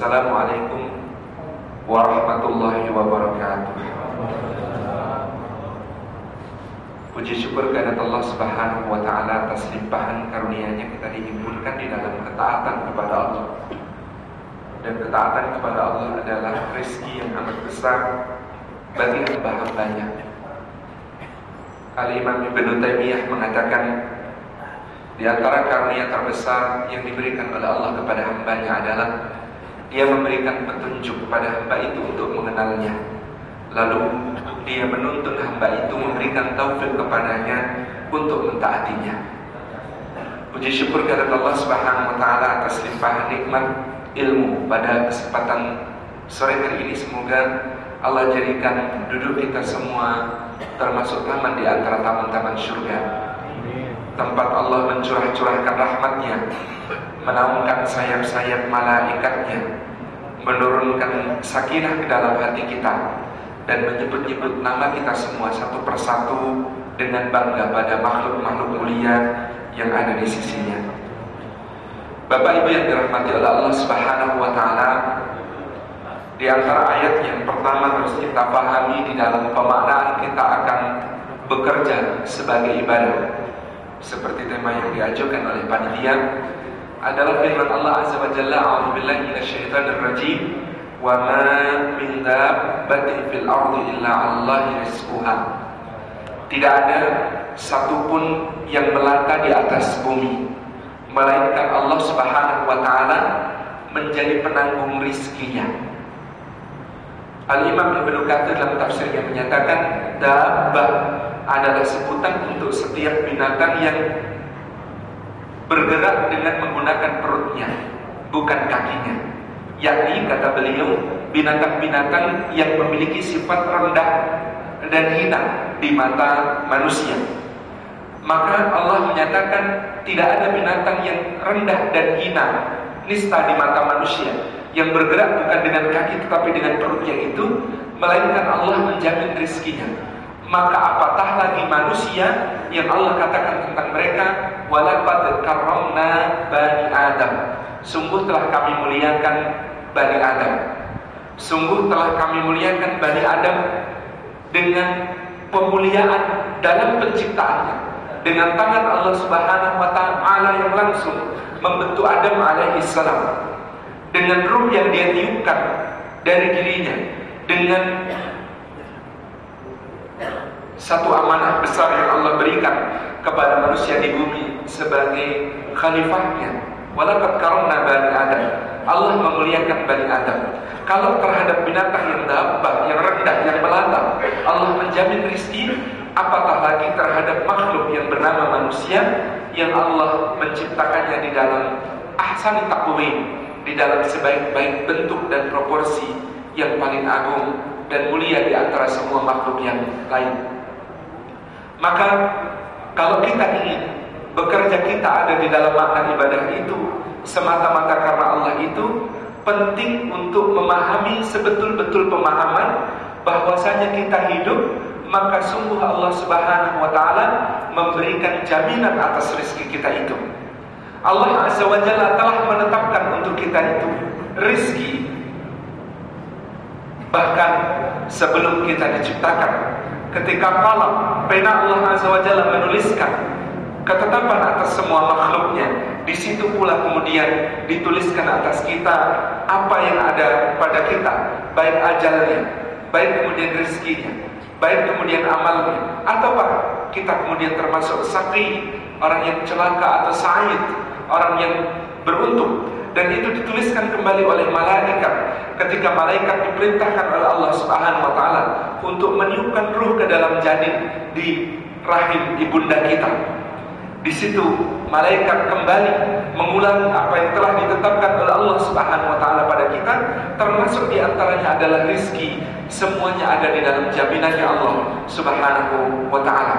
Wassalamualaikum warahmatullahi wabarakatuh. Puji syukur kehadirat Allah Subhanahu wa Ta'ala atas limpahan karunia-Nya kita dihimpunkan di dalam ketaatan kepada Allah. Dan ketaatan kepada Allah adalah rezeki yang amat besar bagi hamba-hambanya. Al-Imam Ibnu Taimiyah mengatakan, di antara karunia terbesar yang diberikan oleh Allah kepada hambanya adalah Dia memberikan petunjuk kepada hamba itu untuk mengenalnya. Lalu Dia menuntun hamba itu, memberikan taufik kepadanya untuk mentaatinya. Puji syukur kepada Allah Subhanahu wa Ta'ala atas limpahan nikmat ilmu pada kesempatan sore hari ini. Semoga Allah jadikan duduk kita semua termasuk taman di antara taman-taman surga, tempat Allah mencurah-curahkan rahmatnya, menaungkan sayap-sayap malaikatnya, menurunkan sakinah ke dalam hati kita, dan menyebut-nyebut nama kita semua satu persatu dengan bangga pada makhluk-makhluk mulia yang ada di sisinya. Bapak Ibu yang dirahmati oleh Allah Subhanahu wa Ta'ala, di antara ayat yang pertama harus kita pahami di dalam pemaknaan kita akan bekerja sebagai ibadah, seperti tema yang diajukan oleh panitia, adalah firman Allah Azza wa Jalla, a'udzubillahi minasyaitonir rajim, wa ma min dabbatin fil ardi illa 'alallahi rizquha. Tidak ada satupun yang melata di atas bumi melainkan Allah Subhanahu wa Ta'ala menjadi penanggung rizkinya. Al-Imam Ibnu Katsir dalam tafsirnya menyatakan, dabbah adalah sebutan untuk setiap binatang yang bergerak dengan menggunakan perutnya, bukan kakinya. Yakni, kata beliau, binatang-binatang yang memiliki sifat rendah dan hina di mata manusia. Maka Allah menyatakan tidak ada binatang yang rendah dan hina, nista di mata manusia, yang bergerak bukan dengan kaki tetapi dengan perutnya itu, melainkan Allah menjamin rizkinya. Maka apatah lagi manusia yang Allah katakan tentang mereka, walaqad karramna bani Adam. Sungguh telah kami muliakan Bani Adam. Sungguh telah kami muliakan Bani Adam dengan pemuliaan dalam penciptaannya, dengan tangan Allah Subhanahu wa Ta'ala yang langsung membentuk Adam alaihi salam, dengan ruh yang Dia tiupkan dari dirinya, dengan satu amanah besar yang Allah berikan kepada manusia di bumi sebagai khalifahnya. Walaqad karramna bani Adam. Allah memuliakan Bani Adam. Kalau terhadap binatang yang dabbah, yang rendah, yang melata, Allah menjamin rizki, apatah lagi terhadap makhluk yang bernama manusia, yang Allah menciptakannya di dalam ahsani taqwim, di dalam sebaik-baik bentuk dan proporsi yang paling agung dan mulia di antara semua makhluk yang lain. Maka kalau kita ingin bekerja kita ada di dalam makna ibadah itu semata-mata karena Allah itu, penting untuk memahami sebetul-betul pemahaman bahwasanya kita hidup, maka sungguh Allah Subhanahu wa Ta'ala memberikan jaminan atas rezeki kita itu. Allah Azza wa Jalla telah menetapkan untuk kita itu rezeki bahkan sebelum kita diciptakan. Ketika qalam, pena Allah Azza wa Jalla menuliskan ketetapan atas semua makhluknya, di situ pula kemudian dituliskan atas kita apa yang ada pada kita, baik ajalnya, baik kemudian rezekinya, baik kemudian amalnya, ataukah kita kemudian termasuk saqi, orang yang celaka, atau sa'id, orang yang beruntung. Dan itu dituliskan kembali oleh malaikat ketika malaikat diperintahkan oleh Allah Subhanahu wa Ta'ala untuk meniupkan ruh ke dalam janin di rahim ibunda kita. Di situ malaikat kembali mengulang apa yang telah ditetapkan oleh Allah Subhanahu wa Ta'ala pada kita, termasuk di antaranya adalah rizki. Semuanya ada di dalam jaminannya Allah Subhanahu wa Ta'ala.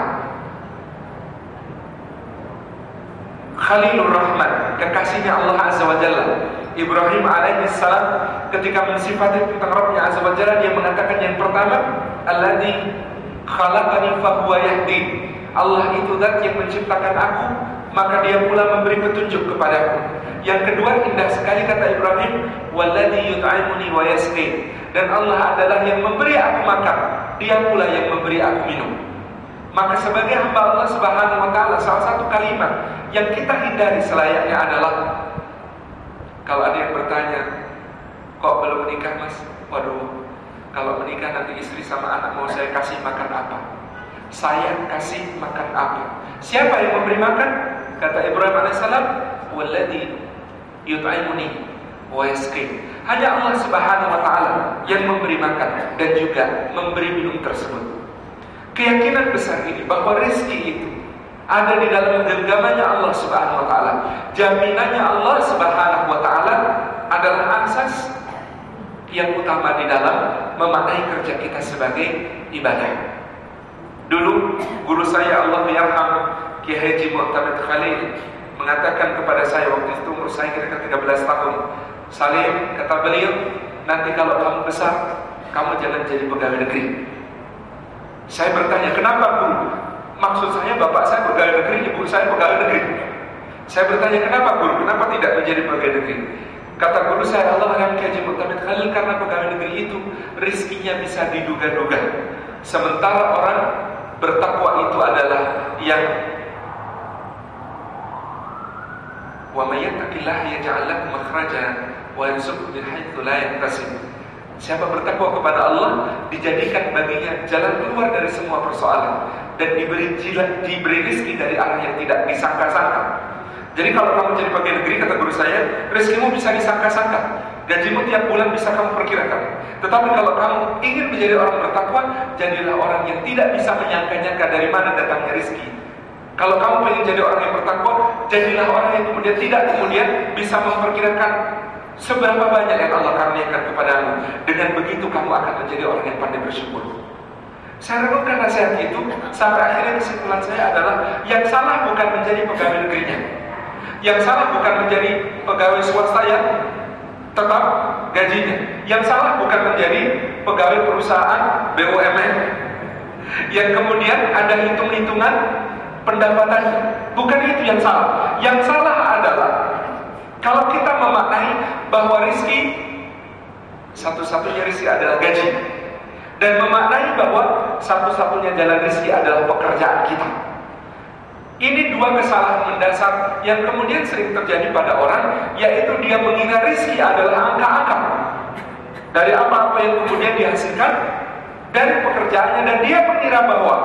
Khalilur Rahman, kekasihnya Allah Azza wa Jalla, Ibrahim alaihi salam, ketika mensifati tentang Rabbnya Azza wa Jalla, dia mengatakan yang pertama, alladzi khalaqani fahuwa yahdi. Allah itu zat yang menciptakan aku, maka dia pula memberi petunjuk kepadaku. Yang kedua, indah sekali kata Ibrahim, walladzi yut'imuni wa yasqin, dan Allah adalah yang memberi aku makan, dia pula yang memberi aku minum. Maka sebagai hamba Allah Subhanahu wa taala, salah satu kalimat yang kita hindari selayaknya adalah, kalau ada yang bertanya, kok belum menikah mas? Waduh, kalau menikah nanti istri sama anak mau saya kasih makan apa? Saya kasih makan apa? Siapa yang memberi makan? Kata Ibrahim alaihissalam, walladzi yut'imuni wa yasqin. Hanya Allah Subhanahu wa taala yang memberi makan dan juga memberi minum tersebut. Keyakinan besar ini bahwa rezeki itu ada di dalam genggamannya Allah Subhanahu wa taala. Jaminannya Allah Subhanahu wa taala adalah asas yang utama di dalam memaknai kerja kita sebagai ibadah. Dulu guru saya, Allah yarham, Kiai Haji Mu'tamid Khalil, mengatakan kepada saya waktu itu umur saya kira-kira 13 tahun, Salim, kata beliau, nanti kalau kamu besar, kamu jangan jadi pegawai negeri. Saya bertanya, kenapa guru? Maksud saya bapak saya pegawai negeri, ibu saya pegawai negeri. Saya bertanya, kenapa guru? Kenapa tidak menjadi pegawai negeri? Kata guru saya, Allah yang Kiai Haji Mu'tamid Khalil, karena pegawai negeri itu rizkinya bisa diduga-duga. Sementara orang bertakwa itu adalah yang wa may yattaqillaha yaj'al lahu makhraja wa yarzuqhu min haitsu la yahtasib. Siapa bertakwa kepada Allah, dijadikan baginya jalan keluar dari semua persoalan dan diberi rezeki dari arah yang tidak disangka-sangka. Jadi kalau kamu jadi pegawai negeri, kata guru saya, rezekimu bisa disangka-sangka, gajimu tiap bulan bisa kamu perkirakan. Tetapi kalau kamu ingin menjadi orang bertakwa, jadilah orang yang tidak bisa menyangka-nyangka dari mana datangnya rezeki. Kalau kamu ingin jadi orang yang bertakwa, jadilah orang yang kemudian tidak bisa memperkirakan seberapa banyak yang Allah karuniakan kepadamu. Dengan begitu kamu akan menjadi orang yang pandai bersyukur. Saya renungkan nasihat itu, sampai akhirnya kesimpulan saya adalah, yang salah bukan menjadi pegawai negerinya, yang salah bukan menjadi pegawai swasta yang tetap gajinya, yang salah bukan menjadi pegawai perusahaan BUMN yang kemudian ada hitung-hitungan pendapatannya. Bukan itu yang salah. Yang salah adalah kalau kita memaknai bahwa rezeki, satu-satunya rezeki adalah gaji, dan memaknai bahwa satu-satunya jalan rezeki adalah pekerjaan kita. Ini dua kesalahan mendasar yang kemudian sering terjadi pada orang, yaitu dia mengira rezeki adalah angka-angka dari apa-apa yang kemudian dihasilkan dari pekerjaannya, dan dia mengira bahwa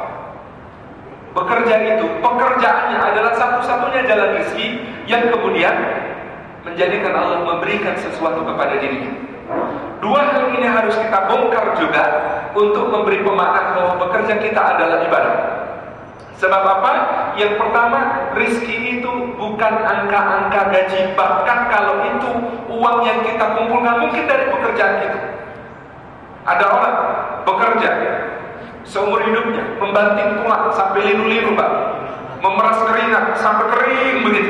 bekerja itu, pekerjaannya adalah satu-satunya jalan rezeki yang kemudian menjadikan Allah memberikan sesuatu kepada dirinya. Dua hal ini harus kita bongkar juga untuk memberi pemaknaan bahwa bekerja kita adalah ibadah. Sebab apa? Yang pertama, rezeki itu bukan angka-angka gaji. Bahkan kalau itu uang yang kita kumpulkan mungkin dari pekerjaan kita. Ada orang bekerja seumur hidupnya, membanting tulang sampai liru-liru, Pak, memeras keringat sampai kering begitu.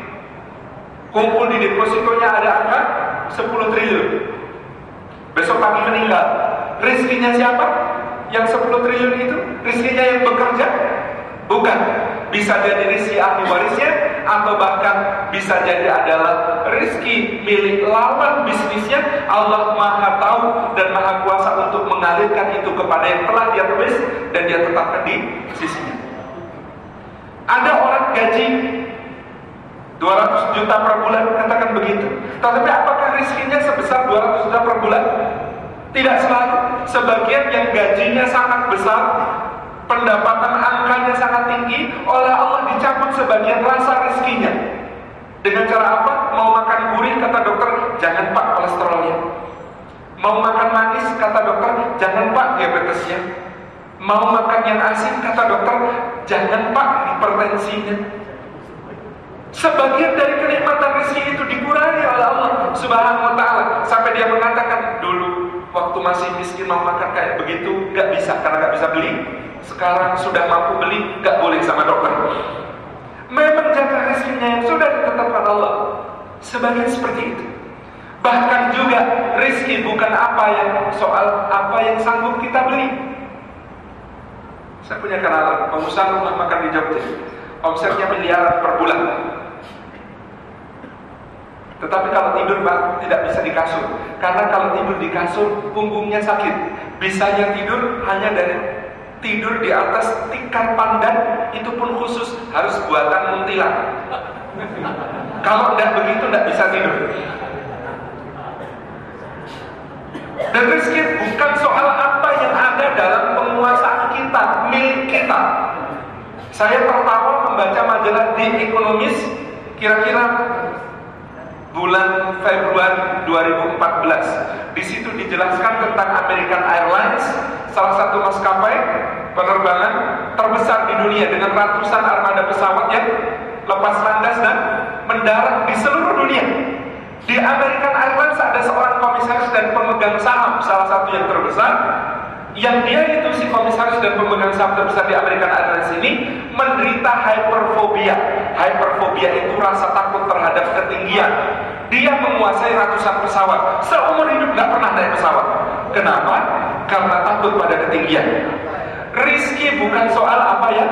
Kumpul di depositonya ada angka 10 triliun. Besok pagi meninggal. Rezekinya siapa? Yang 10 triliun itu rezekinya yang bekerja? Bukan. Bisa jadi rezeki ahli warisnya, atau bahkan bisa jadi adalah rezeki milik lawan bisnisnya. Allah Maha tahu dan Maha kuasa untuk mengalirkan itu kepada yang telah dia tulis dan dia tetapkan di sisinya. Ada orang gaji 200 juta per bulan, katakan begitu. Tetapi apakah rezekinya sebesar 200 juta per bulan? Tidak selalu. Sebagian yang gajinya sangat besar, pendapatan angkanya sangat tinggi, oleh Allah dicabut sebagian rasa rezekinya. Dengan cara apa? Mau makan gurih, kata dokter, jangan Pak kolesterolnya. Mau makan manis, kata dokter, jangan Pak diabetesnya. Mau makan yang asin, kata dokter, jangan Pak hipertensinya. Sebagian dari kenikmatan rezeki itu dikurangi oleh Allah Subhanahu wa ta'ala, sampai dia mengatakan, dulu waktu masih miskin mau makan kayak begitu gak bisa, karena gak bisa beli. Sekarang sudah mampu beli, gak boleh sama dokter. Memang jatah rezekinya yang sudah ditetapkan Allah. Sebagian seperti itu. Bahkan juga rezeki bukan apa yang soal apa yang sanggup kita beli. Saya punya kenalan pengusaha rumah makan di Jogja. omsetnya miliaran per bulan. Tetapi kalau tidur Pak, tidak bisa di kasur. Karena kalau tidur di kasur, punggungnya sakit. Bisanya tidur hanya dari tidur di atas tikar pandan, itu pun khusus, harus buatan muntilan. Kalau tidak begitu, tidak bisa tidur. Dan rezeki bukan soal apa yang ada dalam penguasaan kita, milik kita. Saya tertawa membaca majalah The Economist kira-kira bulan Februari 2014. Di situ dijelaskan tentang American Airlines, salah satu maskapai penerbangan terbesar di dunia dengan ratusan armada pesawat yang lepas landas dan mendarat di seluruh dunia. Di American Airlines ada seorang komisaris dan pemegang saham, salah satu yang terbesar, yang dia itu si komisaris dan pemegang saham terbesar di American Airlines ini menderita hyperfobia. Hyperfobia itu rasa takut terhadap ketinggian. Dia menguasai ratusan pesawat, seumur hidup nggak pernah naik pesawat. Kenapa? Karena takut pada ketinggian. Rizki bukan soal apa ya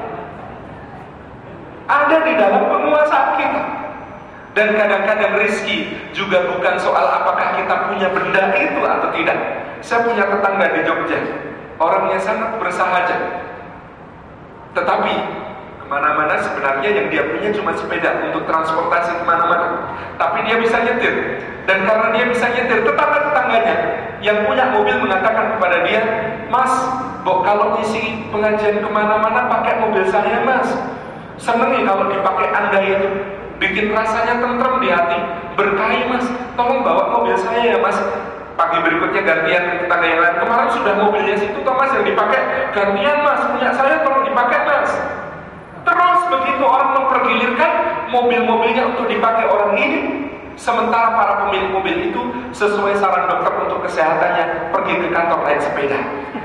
ada di dalam penguasaan kita. Dan kadang-kadang rizki juga bukan soal apakah kita punya benda itu atau tidak. Saya punya tetangga di Jogja, orangnya sangat bersahaja, tetapi kemana-mana sebenarnya yang dia punya cuma sepeda untuk transportasi kemana-mana. Tapi dia bisa nyetir. Dan karena dia bisa nyetir, tetangga-tetangganya yang punya mobil mengatakan kepada dia, "Mas, kalau isi pengajian kemana-mana pakai mobil saya Mas. Seneng nih kalau dipakai Anda itu, bikin rasanya tentrem di hati. Berkahi Mas, tolong bawa mobil saya ya Mas." Pagi berikutnya gantian tetangga yang lain, "Kemarin sudah mobilnya situ toh Mas yang dipakai." "Gantian Mas, punya saya tolong dipakai Mas." Terus begitu orang mempergilirkan mobil-mobilnya untuk dipakai orang ini, sementara para pemilik mobil itu sesuai saran dokter untuk kesehatannya pergi ke kantor naik sepeda.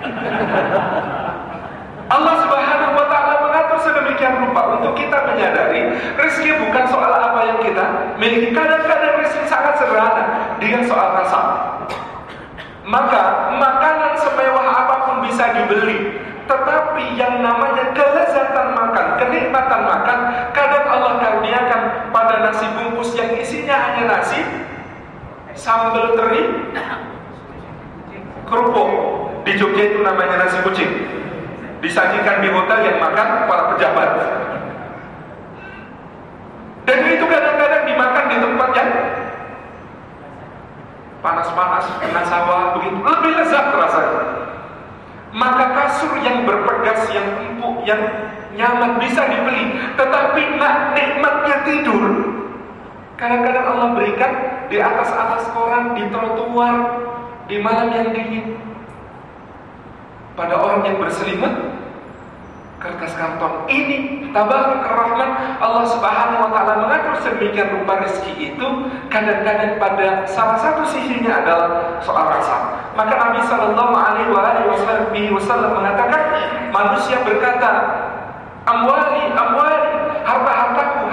Allah Subhanahu wa ta'ala mengatur sedemikian rupa untuk kita menyadari rezeki bukan soal apa yang kita miliki. Kadang-kadang rezeki sangat sederhana, dia soal rasa. Maka makanan semewah apapun bisa dibeli, tetapi yang namanya kelezatan makan, kenikmatan makan, kadang Allah karuniakan pada nasi bungkus yang isinya hanya nasi, sambal teri, kerupuk. Di Jogja itu namanya nasi kucing. Disajikan di hotel yang makan para pejabat. Dan itu kadang-kadang dimakan di tempat yang panas-panas, kena sawah, begitu lebih lezat rasanya. Maka kasur yang berpegas, yang empuk, yang nyaman bisa dibeli, tetapi nikmatnya tidur kadang-kadang Allah berikan di atas koran, di trotoar, di malam yang dingin. Pada orang yang berselimut kertas karton. Ini tabarakar rahman, Allah Subhanahu wa ta'ala mengatur sedemikian rupa rezeki itu kadang-kadang pada salah satu sisinya adalah soal rasa. Maka Nabi sallallahu alaihi wasallam mengatakan, manusia berkata, amwali, harta-hartaku.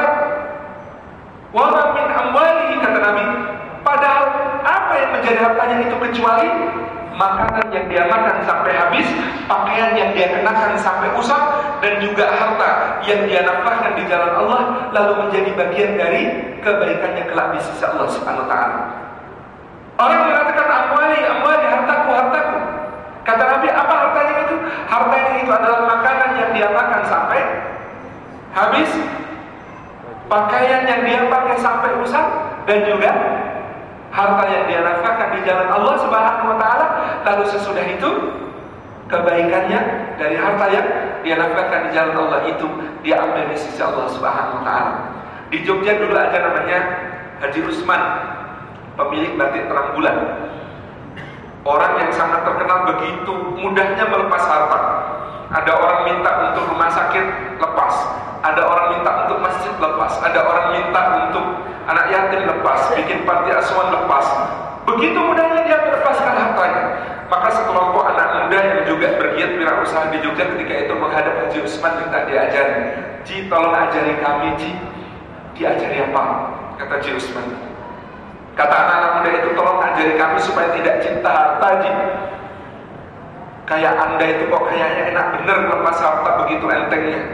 Wa ma min amwalihi, kata Nabi, padahal apa yang menjadi hartanya itu kecuali makanan yang dia makan sampai habis, pakaian yang dia kenakan sampai usang, dan juga harta yang dia nafkahkan di jalan Allah, lalu menjadi bagian dari kebaikannya kelak di sisi Allah Subhanahu wa ta'ala. Orang mengatakan amwali, hartaku. Kata Nabi, apa hartanya itu? Hartanya itu adalah makanan yang dia makan sampai habis, pakaian yang dia pakai sampai usang, dan juga harta yang dia nafkahkan di jalan Allah Subhanahu wa ta'ala. Lalu sesudah itu kebaikannya dari harta yang dia nafkahkan di jalan Allah itu dia ambil di sisi Allah Subhanahu wa ta'ala. Di Jogja dulu ada namanya Haji Usman, pemilik batik terang bulan. Orang yang sangat terkenal begitu mudahnya melepas harta. Ada orang minta untuk rumah sakit, lepas. Ada orang minta untuk masjid, lepas. Ada orang minta untuk anak yatim, lepas. Bikin panti asuhan, lepas. Begitu mudahnya dia melepaskan hartanya. Maka sekelompok anak muda yang juga bergiat wirausaha di Jogja ketika itu menghadap Haji Usman minta diajari. "Ji, tolong ajari kami, Ji." "Diajari apa?" kata Haji Usman. Kata anak-anak muda itu, "Tolong ajari kami supaya tidak cinta harta, Ji. Kayak Anda itu kok kayaknya enak bener lepas harta begitu entengnya."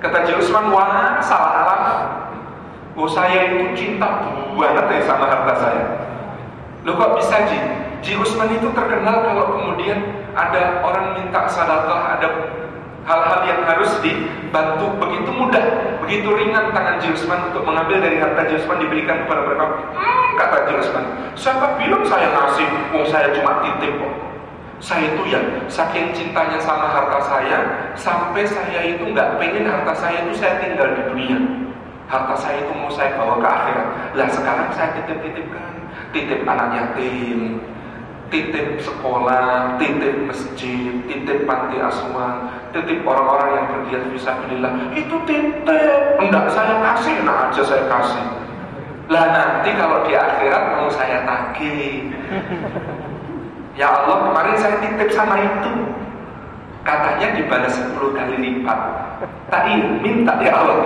Kata Ji Usman, wah salah alamat. Oh saya itu cinta banget ya sama harta saya. Loh kok bisa Ji? Ji Usman itu terkenal kalau kemudian ada orang minta sedekah, ada hal-hal yang harus dibantu, begitu mudah, begitu ringan tangan Ji Usman untuk mengambil dari harta Ji Usman diberikan kepada mereka. Kata Ji Usman, siapa bilang saya ngasih? Saya cuma titip kok. Saya itu ya saking cintanya sama harta saya, sampai saya itu nggak pengen harta saya itu saya tinggal di dunia. Harta saya itu mau saya bawa ke akhirat. Lah sekarang saya titip-titipkan, titip anak yatim, titip sekolah, titip masjid, titip panti asuhan, titip orang-orang yang bergiat fisabilillah. Itu titip, enggak saya kasih, nah aja saya kasih. Lah nanti kalau di akhirat mau saya tagih. Ya Allah, kemarin saya titip sama itu, katanya dibalas 10 kali lipat. Tak minta ya Allah.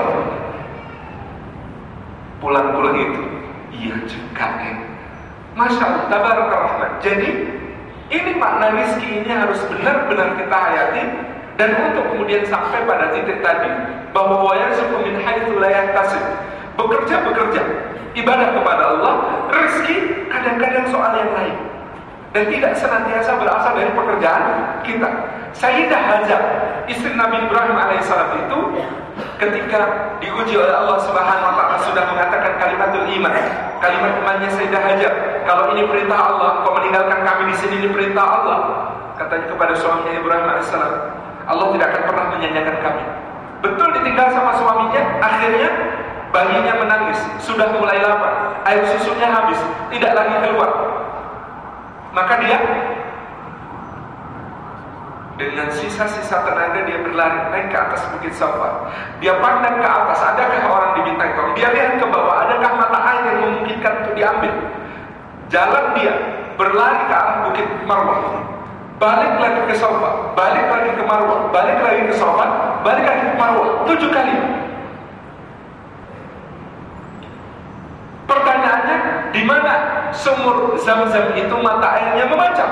Pulang-pulang itu, iya juga Masya Allah, tabarakallah. Jadi ini makna rizki ini harus benar-benar kita hayati. Dan untuk kemudian sampai pada titik tadi, bahwa yarzuqu min haitsu la yahtasib, bekerja ibadah kepada Allah, rizki kadang-kadang soal yang lain, dan tidak senantiasa berasal dari pekerjaan kita. Sayyidah Hajar, istri Nabi Ibrahim alaihissalam itu, ketika diuji oleh Allah Subhanahu wa taala sudah mengatakan kalimatul iman, kalimat imannya Sayyidah Hajar, kalau ini perintah Allah, kau meninggalkan kami di sini, ini perintah Allah. Katanya kepada suaminya Ibrahim alaihissalam, Allah tidak akan pernah menyanyiakan kami. Betul ditinggal sama suaminya, akhirnya bayinya menangis, sudah mulai lapar, air susunya habis, tidak lagi keluar. Maka dia dengan sisa-sisa tenaga dia berlari naik ke atas bukit Safa. Dia pandang ke atas, adakah orang dimintai tolong? Dia lihat ke bawah, adakah mata air yang memungkinkan untuk diambil? Jalan dia berlari ke arah bukit Marwah, balik lagi ke Safa, balik lagi ke Marwah, balik lagi ke Safa, balik lagi ke Marwah, 7 kali. Pertanyaannya, di mana sumur Zam-Zam itu mata airnya memancar?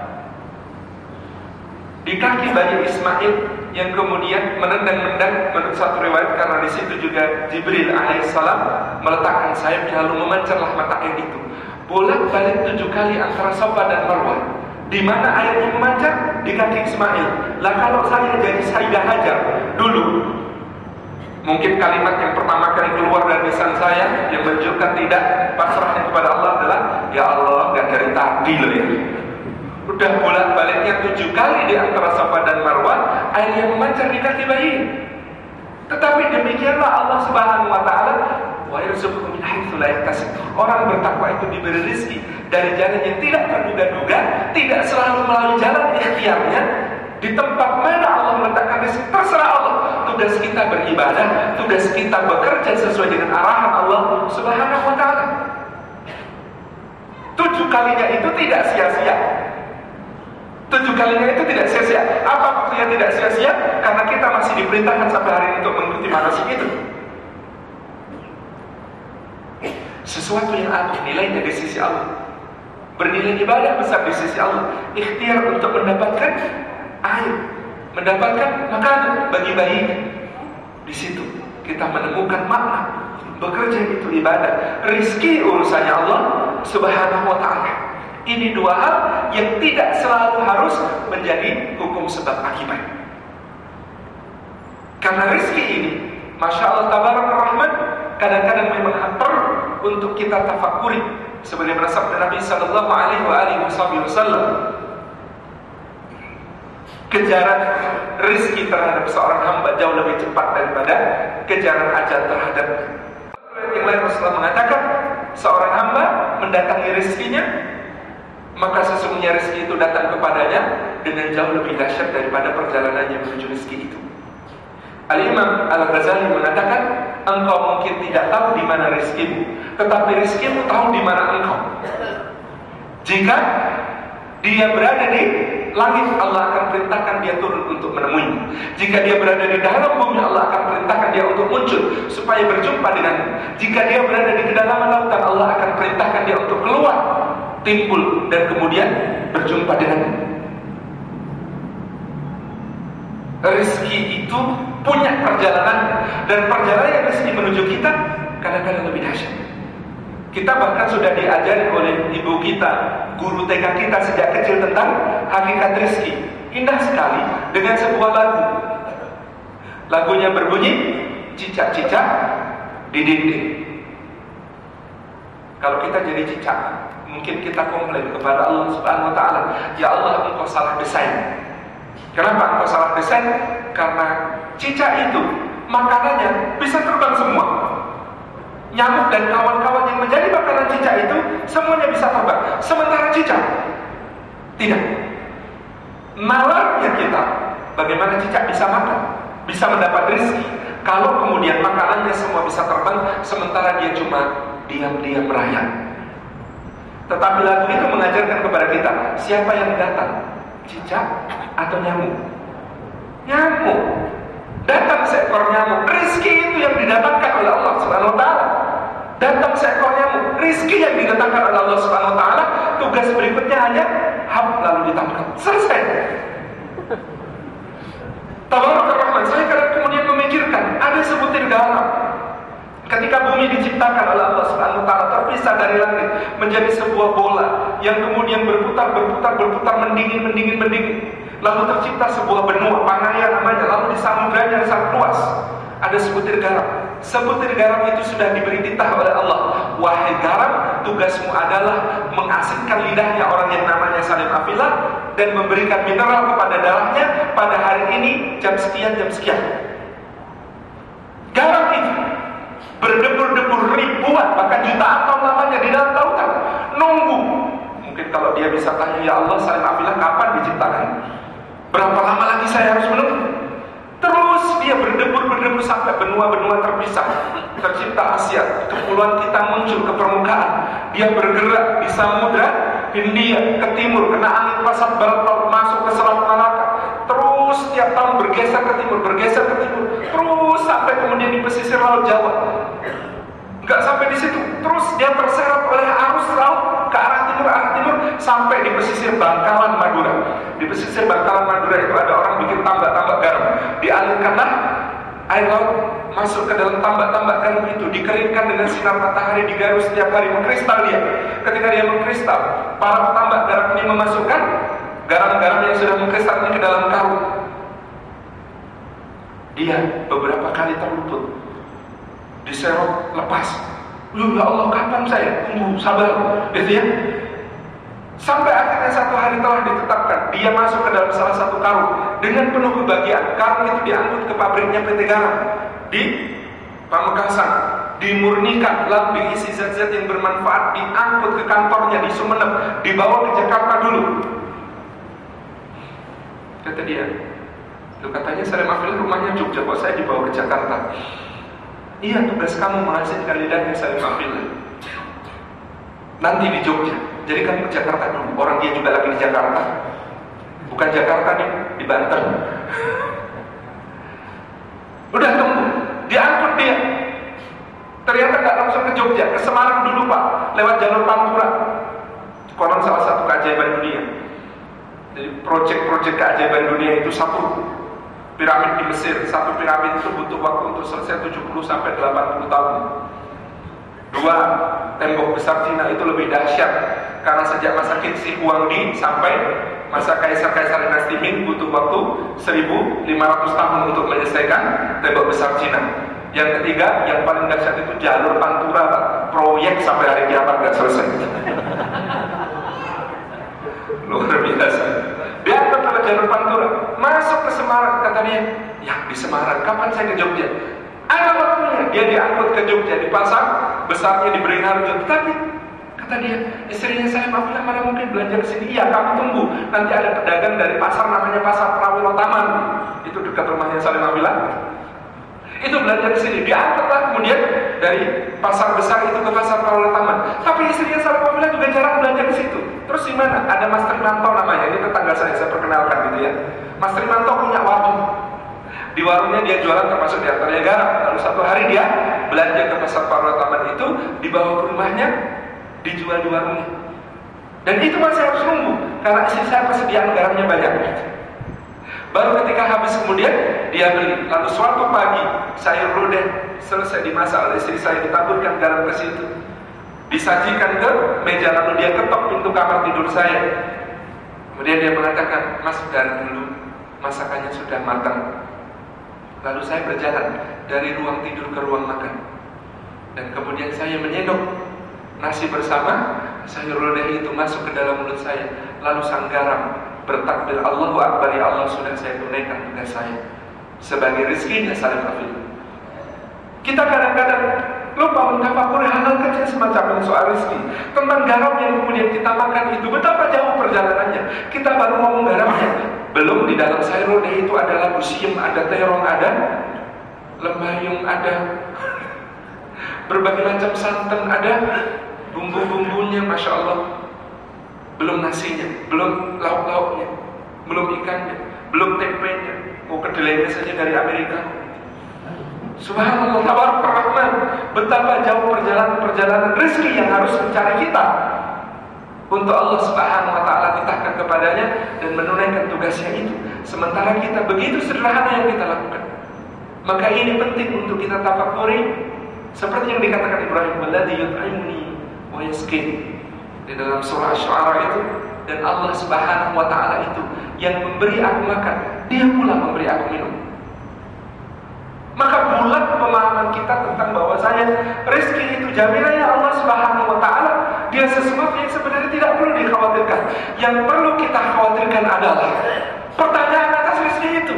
Di kaki bayi Ismail yang kemudian menendang-nendang, menurut satu riwayat, karena di situ juga Jibril alaihissalam meletakkan sayap, lalu memancarlah mata air itu. Bolak-balik 7 kali antara Safa dan Marwah. Di mana airnya memancar? Di kaki Ismail. Lah kalau saya jadi Sayyidah Hajar dulu, mungkin kalimat yang pertama kali keluar dari lisan saya yang menunjukkan tidak pasrahnya kepada Allah adalah, ya Allah, nggak dari tadi loh ya. Udah bolak-baliknya 7 kali di antara Safa dan Marwah, air yang memancar di kaki bayi. Tetapi demikianlah Allah Subhanahu wa taala, wa yarzuqu min haitsu la yahtasib. Orang bertakwa itu diberi rezeki dari jalan yang tidak terduga-duga, tidak selalu melalui jalan ikhtiarnya. Di tempat mana Allah meletakkan rezeki, terserah Allah. Tugas kita beribadah, tugas kita bekerja sesuai dengan arahan Allah Subhanahu wa taala. 7 kalinya itu tidak sia-sia. 7 kalinya itu tidak sia-sia. Apa maksudnya tidak sia-sia? Karena kita masih diperintahkan sampai hari ini untuk mengikuti manasik itu. Sesuatu yang agung nilainya di sisi Allah, bernilai ibadah besar di sisi Allah. Ikhtiar untuk mendapatkan air, mendapatkan makanan bagi bayinya. Di situ kita menemukan makna bekerja itu ibadah. Rizki urusannya Allah Subhanahu wa ta'ala. Ini 2 hal yang tidak selalu harus menjadi hukum sebab akibat. Karena rizki ini, Masya Allah Tabarakar Rahman, kadang-kadang memang perlu untuk kita tafakuri. Sebagaimana sabda Nabi Sallallahu Alaihi Wasallam, kejaran rizki terhadap seorang hamba jauh lebih cepat daripada kejaran ajal terhadap yang lain. Rasulullah mengatakan, seorang hamba mendatangi rizkinya, maka sesungguhnya rezeki itu datang kepadanya dengan jauh lebih dahsyat daripada perjalanannya menuju rezeki itu. Al-Imam Al-Ghazali mengatakan, engkau mungkin tidak tahu di mana rezekimu, tetapi rezekimu tahu di mana engkau. Jika dia berada di langit, Allah akan perintahkan dia turun untuk menemuimu. Jika dia berada di dalam bumi, Allah akan perintahkan dia untuk muncul supaya berjumpa denganmu. Jika dia berada di kedalaman lautan, Allah akan perintahkan dia untuk keluar, timbul, dan kemudian berjumpa denganmu. Rezeki itu punya perjalanan, dan perjalanan rezeki menuju kita kadang-kadang lebih dahsyat. Kita bahkan sudah diajari oleh ibu kita, guru TK kita sejak kecil tentang hakikat rezeki. Indah sekali dengan sebuah lagu. Lagunya berbunyi, cicak-cicak di dinding. Kalau kita jadi cicak, mungkin kita komplain kepada Allah Subhanahu wa Ta'ala, ya Allah, engkau salah desain. Kenapa engkau salah desain? Karena cicak itu makanannya bisa terbang semua. Nyamuk dan kawan-kawan yang menjadi makanan cicak itu semuanya bisa terbang. Sementara cicak tidak. Nalarnya kita, bagaimana cicak bisa makan, bisa mendapat rezeki, kalau kemudian makanannya semua bisa terbang, sementara dia cuma diam-diam merayap. Tetapi lagu itu mengajarkan kepada kita, siapa yang datang, cicak atau nyamuk? Nyamuk. Datang seekor nyamuk, rezeki itu yang didatangkan oleh Allah Subhanahu wa Ta'ala. Datang seekor nyamuk, rezeki yang didatangkan oleh Allah Subhanahu wa Ta'ala. Tugas berikutnya hanya hap, lalu ditangkap, selesai. Tabarakallah, saya kemudian memikirkan, ada sebutir garam. Ketika bumi diciptakan oleh Allah Subhanahu wa Ta'ala, terpisah dari langit menjadi sebuah bola yang kemudian berputar, mendingin. Lalu tercipta sebuah benua, Pangaea namanya. Lalu di samudranya yang sangat luas ada sebutir garam. Sebutir garam itu sudah diberi titah oleh Allah. Wahai garam, tugasmu adalah mengasinkan lidahnya orang yang namanya Salim Afilah dan memberikan mineral kepada darahnya pada hari ini jam sekian. Garam itu berdebur-debur ribuan bahkan jutaan tahun lamanya di dalam lautan, nunggu. Mungkin kalau dia bisa tanya, ya Allah, Salim Afilah kapan diciptakan? Berapa lama lagi saya harus menunggu? Terus dia berdebur sampai benua-benua terpisah. Tercipta Asia, kepulauan kita muncul ke permukaan. Dia bergerak di samudra Hindia ke timur, kena angin pasat barat laut, masuk ke Selat Malaka. Terus setiap tahun bergeser ke timur, terus sampai kemudian di pesisir Laut Jawa. Enggak sampai di situ, terus dia terseret oleh arus laut ke arah timur sampai di pesisir Bangkalan Madura. Di pesisir Bangkalan Madura itu ada orang bikin tambak-tambak garam. Dialirkanlah air laut masuk ke dalam tambak-tambak garam itu, dikeringkan dengan sinar matahari, digarus setiap hari, mengkristal dia. Ketika dia mengkristal, para petambak garam ini memasukkan garam-garam yang sudah mengkristal ini ke dalam karung. Dia beberapa kali terluput, diserok, lepas. Ya Allah, kapan saya? Tunggu, sabar, gitu ya. Sampai akhirnya satu hari telah ditetapkan, dia masuk ke dalam salah satu karung dengan penuh kebahagiaan. Karung itu diangkut ke pabriknya PT Garam di Pamekasan, dimurnikan, lalu diisi zat-zat yang bermanfaat, diangkut ke kantornya di Sumeneb, dibawa ke Jakarta dulu. Kata dia, katanya Salim Afilah rumahnya Jogja, kok saya dibawa ke Jakarta? Iya, tugas kamu menghasilkan lidahnya Salim Afilah nanti di Jogja. Jadi kamu ke Jakarta dulu. Orang dia juga lagi di Jakarta, bukan Jakarta nih, di Banten. Udah tunggu, diangkut dia. Ternyata gak langsung ke Jogja, ke Semarang dulu Pak, lewat jalur Pantura. Konon salah satu keajaiban dunia. Jadi proyek-proyek keajaiban dunia itu satu piramid di Mesir. Satu piramid itu butuh waktu untuk selesai 70 sampai 80 tahun. Dua tembok besar Cina itu lebih dahsyat, karena sejak masa Qin Shi Huangdi sampai masa Kaisar-Kaisar dinasti Ming butuh waktu 1500 tahun untuk menyelesaikan tembok besar Cina. Yang ketiga, yang paling dahsyat itu jalur Pantura, proyek sampai hari kiamat gak selesai. Luar biasa. Dia angkat lewat jalur Pantura, masuk ke Semarang. Kata dia, ya di Semarang, kapan saya ke Jogja? Ada waktunya. Dia diangkut ke Jogja, dipasang besarnya di Beringharjo. Tapi kata dia, istrinya Salim Afilah mana mungkin belanja ke sini? Iya, kamu tunggu. Nanti ada pedagang dari pasar namanya Pasar Prawiro Taman. Itu dekat rumahnya Salim Afilah. Itu belanja ke sini. Diangkatlah kemudian dari pasar besar itu ke Pasar Prawiro Taman. Tapi istrinya Salim Afilah juga jarang belanja ke situ. Terus di mana? Ada Mas Trimanto namanya. Ini tetangga saya perkenalkan gitu ya. Mas Trimanto punya warung. Di warungnya dia jualan termasuk diantaranya garam. Lalu satu hari dia belanja ke Pasar Prawiro Taman itu, dibawa ke rumahnya, dijual di warungnya. Dan itu masih harus nunggu, karena istri saya persediaan garamnya banyak. Baru ketika habis kemudian dia beli. Lalu suatu pagi sayur lodeh selesai dimasak oleh istri saya, ditaburkan garam ke situ, disajikan ke meja, lalu dia ketok pintu kamar tidur saya. Kemudian dia mengatakan, "Mas, dari dulu masakannya sudah matang." Lalu saya berjalan dari ruang tidur ke ruang makan, dan kemudian saya menyendok nasi bersama sayur lodeh itu masuk ke dalam mulut saya. Lalu sang garam bertakbir, Allahu Akbar, ya Allah, sudah saya tunaikan tugas saya sebagai rezekinya Salim Afif. Kita kadang-kadang lupa mentafakuri hal-hal kecil semacam ini soal rezeki. Tentang garam yang kemudian kita makan itu, betapa jauh perjalanannya. Kita baru ngomong garamnya, belum di dalam sayur lodeh itu ada labu siam, ada terong, ada lembayung, ada berbagai macam santan, ada bumbu-bumbunya, Masya Allah. Belum nasinya, belum lauk-lauknya, belum ikannya, belum tempenya. Kedelainya saja dari Amerika. Subhanallah, tabarak rahman. Betapa jauh perjalanan rezeki yang harus mencari kita untuk Allah Subhanahu wa ta'ala titahkan kepadanya dan menunaikan tugasnya itu. Sementara kita begitu sederhana yang kita lakukan. Maka ini penting untuk kita tafakuri. Seperti yang dikatakan Ibrahim, "Walladzi yut'imuni wa yasqini," di dalam surah Asy-Syu'ara itu. Dan Allah Subhanahu wa ta'ala itu yang memberi aku makan, Dia pula memberi aku minum. Maka bulat pemahaman kita tentang bahwasanya rezeki itu jaminannya Allah Subhanahu wa ta'ala. Dia sesuatu yang sebenarnya tidak perlu dikhawatirkan. Yang perlu kita khawatirkan adalah pertanyaan atas rezeki itu.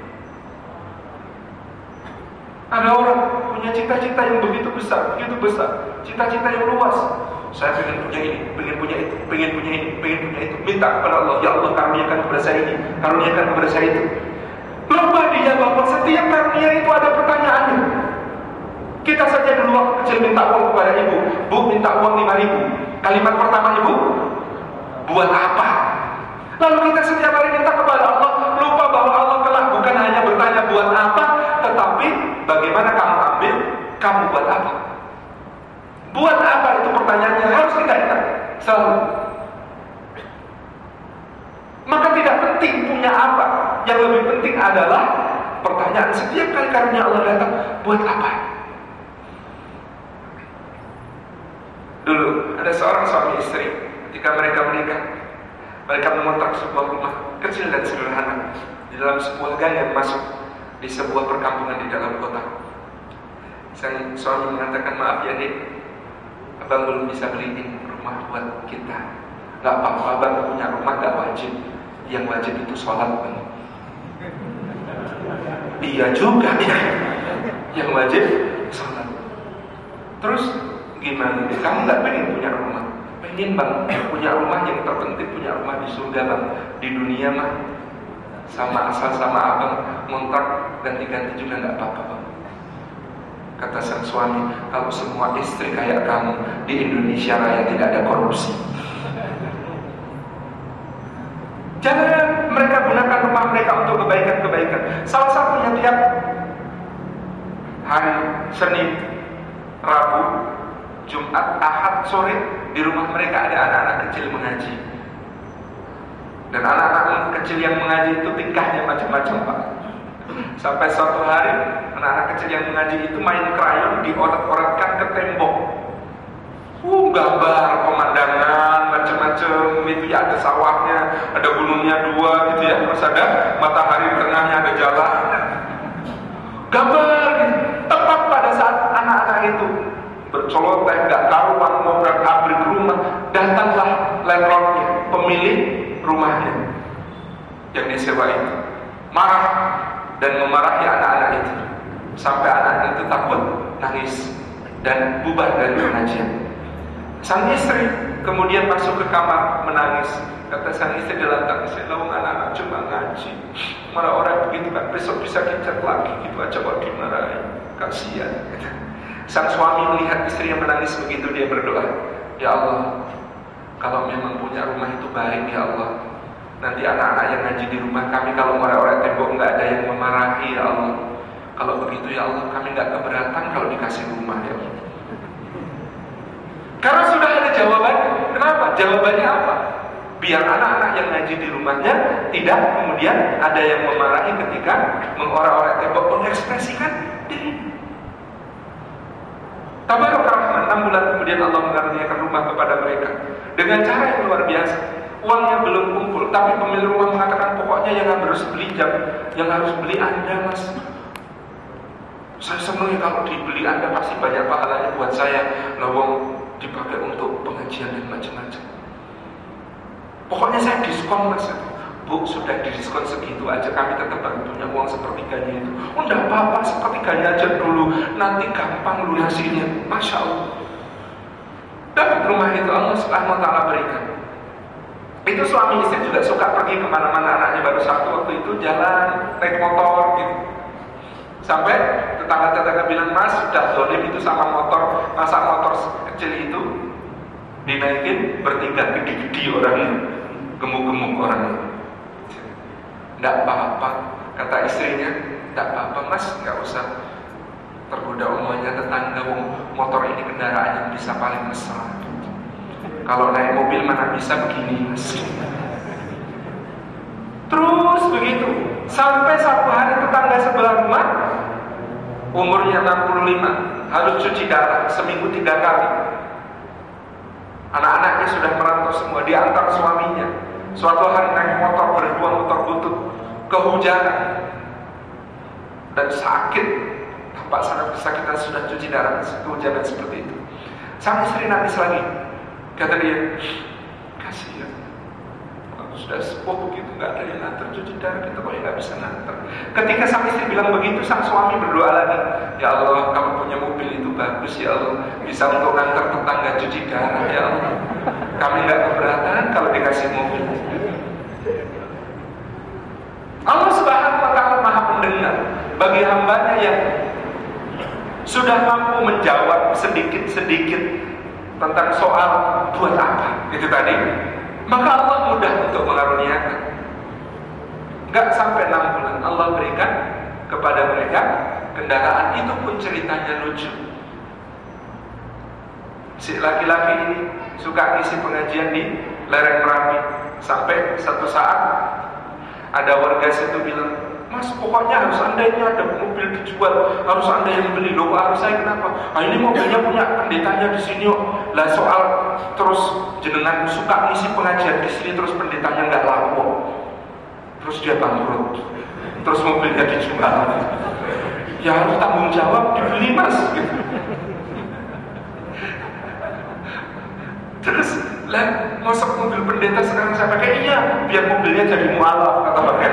Ada orang punya cita-cita yang begitu besar, cita-cita yang luas. Saya ingin punya ini, ingin punya itu, ingin punya ini, ingin punya itu. Minta kepada Allah, ya Allah, karuniakan kepada saya ini, karuniakan kepada saya itu. Lupa dia bahwa setiap karunia itu ada pertanyaannya. Kita saja dulu waktu kecil minta uang kepada ibu, "Bu, minta uang 5.000. Kalimat pertama ibu, "Buat apa?" Lalu kita setiap hari minta kepada Allah, lupa bahwa Allah telah bukan hanya bertanya buat apa, tetapi bagaimana kamu ambil, kamu buat apa. Buat apa itu pertanyaannya harus kita ingat selalu. Maka tidak penting punya apa, yang lebih penting adalah pertanyaan setiap kali karunia Allah datang, buat apa? Dulu ada seorang suami istri, ketika mereka menikah, mereka mengontrak sebuah rumah kecil dan sederhana di dalam sebuah gang yang masuk di sebuah perkampungan di dalam kota. Sang suami mengatakan, "Maaf ya Dik, Abang belum bisa beliin rumah buat kita." "Gak apa-apa, Abang punya rumah gak wajib. Yang wajib itu sholat, Bang." "Iya juga ya, yang wajib sholat." "Terus gimana? Kamu gak pengen punya rumah?" "Pengen Bang, punya rumah yang terpenting, punya rumah di surga Bang. Di dunia mah sama asal sama Abang ngontrak ganti-ganti juga gak apa-apa Bang." Kata sang suami, "Kalau semua istri kayak kamu, di Indonesia Raya tidak ada korupsi." Jangan mereka gunakan rumah mereka untuk kebaikan-kebaikan. Salah satunya tiap hari Senin, Rabu, Jumat, Ahad sore di rumah mereka ada anak-anak kecil mengaji. Dan anak-anak kecil yang mengaji itu tingkahnya macam-macam Pak. Sampai suatu hari anak-anak kecil yang mengaji itu main krayon dioret-oretkan ke tembok. Gambar pemandangan macam-macam itu ya, ada sawahnya, ada gunungnya 2 gitu ya, terus ada matahari di tengahnya, ada jalan. Gambar gitu. Tepat pada saat anak-anak itu bercoloteh, gak karuan mau abrik rumah, datanglah landlordnya, pemilik rumahnya yang disewa itu, marah dan memarahi anak-anak itu sampai anak itu takut, nangis dan bubar dari pengajian. Sang istri kemudian masuk ke kamar menangis. Kata sang istri dalam tangis, "Lawang anak-anak cuma ngaji, malah orang begitu kan besok bisa kicat lagi, gitu aja kok dimarahin, kasihan." Sang suami melihat istri yang menangis begitu, dia berdoa, "Ya Allah, kalau memang punya rumah itu baik ya Allah. Nanti anak-anak yang ngaji di rumah kami kalau orang-orang tembok nggak ada yang memarahi ya Allah. Kalau begitu ya Allah, kami nggak keberatan kalau dikasih rumah ya Allah." Karena sudah ada jawabannya. Kenapa? Jawabannya apa? biar anak-anak yang ngaji di rumahnya tidak kemudian ada yang memarahi ketika mengorak-orak tembok mengekspresikan diri. Tabaraka Rahman, 6 bulan kemudian Allah mengaruniakan rumah kepada mereka dengan cara yang luar biasa. Uangnya belum kumpul, tapi pemilik rumah mengatakan pokoknya yang harus beli jam, yang harus beli Anda, Mas. Saya senang ya kalau dibeli Anda, pasti banyak pahalanya buat saya. Lawang dipakai untuk pengajian dan macam-macam. Pokoknya saya diskon, Mas. Bu, sudah didiskon segitu aja, kami tetap baru punya uang sepertiganya itu. Oh, enggak apa-apa, sepertiganya aja dulu, nanti gampang lunasinya. Masya Allah. Dapat rumah itu Allah Subhanahu wa ta'ala berikan. Itu suami istri juga suka pergi kemana-mana, anaknya baru 1 waktu itu jalan naik motor gitu. Sampai tetangga-tetangga bilang, Mas sudah zolim itu sama motor, masa motor kecil itu dinaikin bertingkat gede-gede orangnya, gemuk-gemuk orangnya. Tidak apa-apa, kata istrinya, tidak apa-apa Mas, nggak usah tergoda omongannya tetangga, motor ini kendaraan yang bisa paling mesra. Kalau naik mobil mana bisa begini, Mas. Terus begitu sampai satu hari tetangga sebelah rumah umurnya 65 harus cuci darah seminggu 3 kali. Anak-anaknya sudah merantau semua, diantar suaminya. Suatu hari naik motor berdua, motor butut, kehujanan dan sakit, tampak sangat kesakitan, sudah cuci darah, kehujanan seperti itu. Sang istri nangis lagi. Kata dia, kasihan, aku sudah sepuh begitu, nggak ada yang nganter cuci darah, kita kok nggak bisa nganter. Ketika sang istri bilang begitu, sang suami berdoa lagi, ya Allah, kamu punya mobil itu bagus ya Allah, bisa untuk nganter tetangga cuci darah ya Allah. Kami nggak keberatan kalau dikasih mobil. Allah Subhanahu wa ta'ala Maha mendengar bagi hambanya yang sudah mampu menjawab sedikit-sedikit tentang soal buat apa itu tadi, maka Allah mudah untuk mengaruniakan. Gak sampai 6 bulan Allah berikan kepada mereka kendaraan, itu pun ceritanya lucu. Si laki-laki ini suka ngisi pengajian di lereng Merapi, sampai satu saat ada warga situ bilang, Mas, pokoknya harus Anda ini ada mobil dijual, harus Anda yang beli. Loh, harus saya kenapa? Ah, ini mobilnya punya pendetanya di sini kok. Lah soal terus jenengan suka ngisi pengajian di sini terus pendetanya nggak laku, terus dia bangkrut, terus mobilnya dijual. Ya harus tanggung jawab, dibeli Mas. Gitu. Terus lah masuk mobil pendeta sekarang saya pakai, iya biar mobilnya jadi mualaf, kata pakai.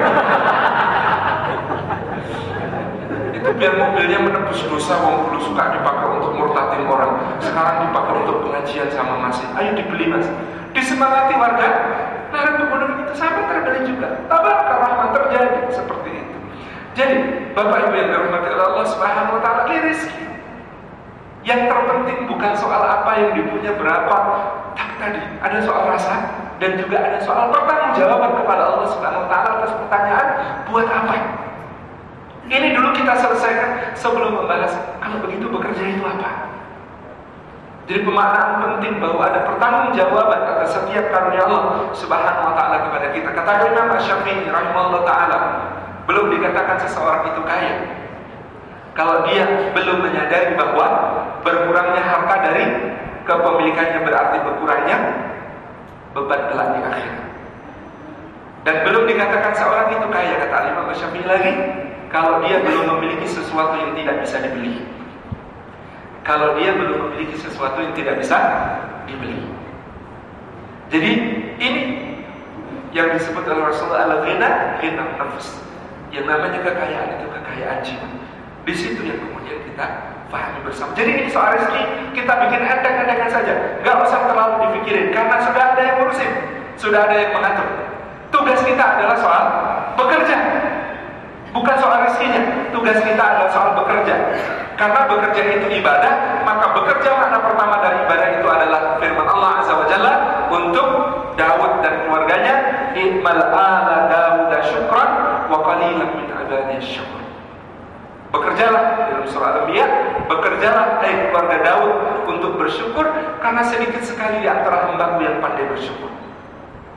Itu biar mobilnya menebus dosa, wong dulu suka dipakai untuk murtadin orang, sekarang dipakai untuk pengajian sama masjid. Ayo dibeli Mas. Disemangati warga, lereng pegunungan itu sampai terbeli juga. Tabaraka Rahman, terjadi seperti itu. Jadi Bapak Ibu yang dirahmati Allah Subhanahu wa ta'ala, rezeki yang terpenting bukan soal apa yang dipunya berapa, tapi tadi ada soal rasa dan juga ada soal pertanggungjawaban kepada Allah Subhanahu wa ta'ala atas pertanyaan buat apa. Ini dulu kita selesaikan sebelum membahas kalau begitu bekerja itu apa. Jadi pemaknaan penting bahwa ada pertanggungjawaban atas setiap karunia Allah Subhanahu wa ta'ala kepada kita. Kata Imam Asy-Syafi'i rahimahullah ta'ala, belum dikatakan seseorang itu kaya kalau dia belum menyadari bahwa berkurangnya harta dari kepemilikannya berarti berkurangnya beban kelak di akhirat. Dan belum dikatakan seorang itu kaya, kata Imam Asy-Syafi'i lagi, kalau dia belum memiliki sesuatu yang tidak bisa dibeli. Kalau dia belum memiliki sesuatu yang tidak bisa dibeli. Jadi ini yang disebut oleh Rasulullah al-ghina, ghina nafs. Yang namanya kekayaan itu kekayaan jiwa. Di situ yang kemudian kita pahami bersama. Jadi ini soal rezeki kita bikin enteng-entengan saja, nggak usah terlalu dipikirin karena sudah ada yang ngurusin, sudah ada yang mengatur. Tugas kita adalah soal bekerja, bukan soal rezekinya. Tugas kita adalah soal bekerja. Karena bekerja itu ibadah, maka bekerja makna pertama dari ibadah itu adalah firman Allah Azza wa Jalla untuk Daud dan keluarganya, "I'mal ala Daud syukran wa qalilan min ibadiyash syakur." Bekerjalah dalam surah Al-Anbiya, bekerjalah keluarga Daud untuk bersyukur karena sedikit sekali di antara hamba-Mu yang pandai bersyukur.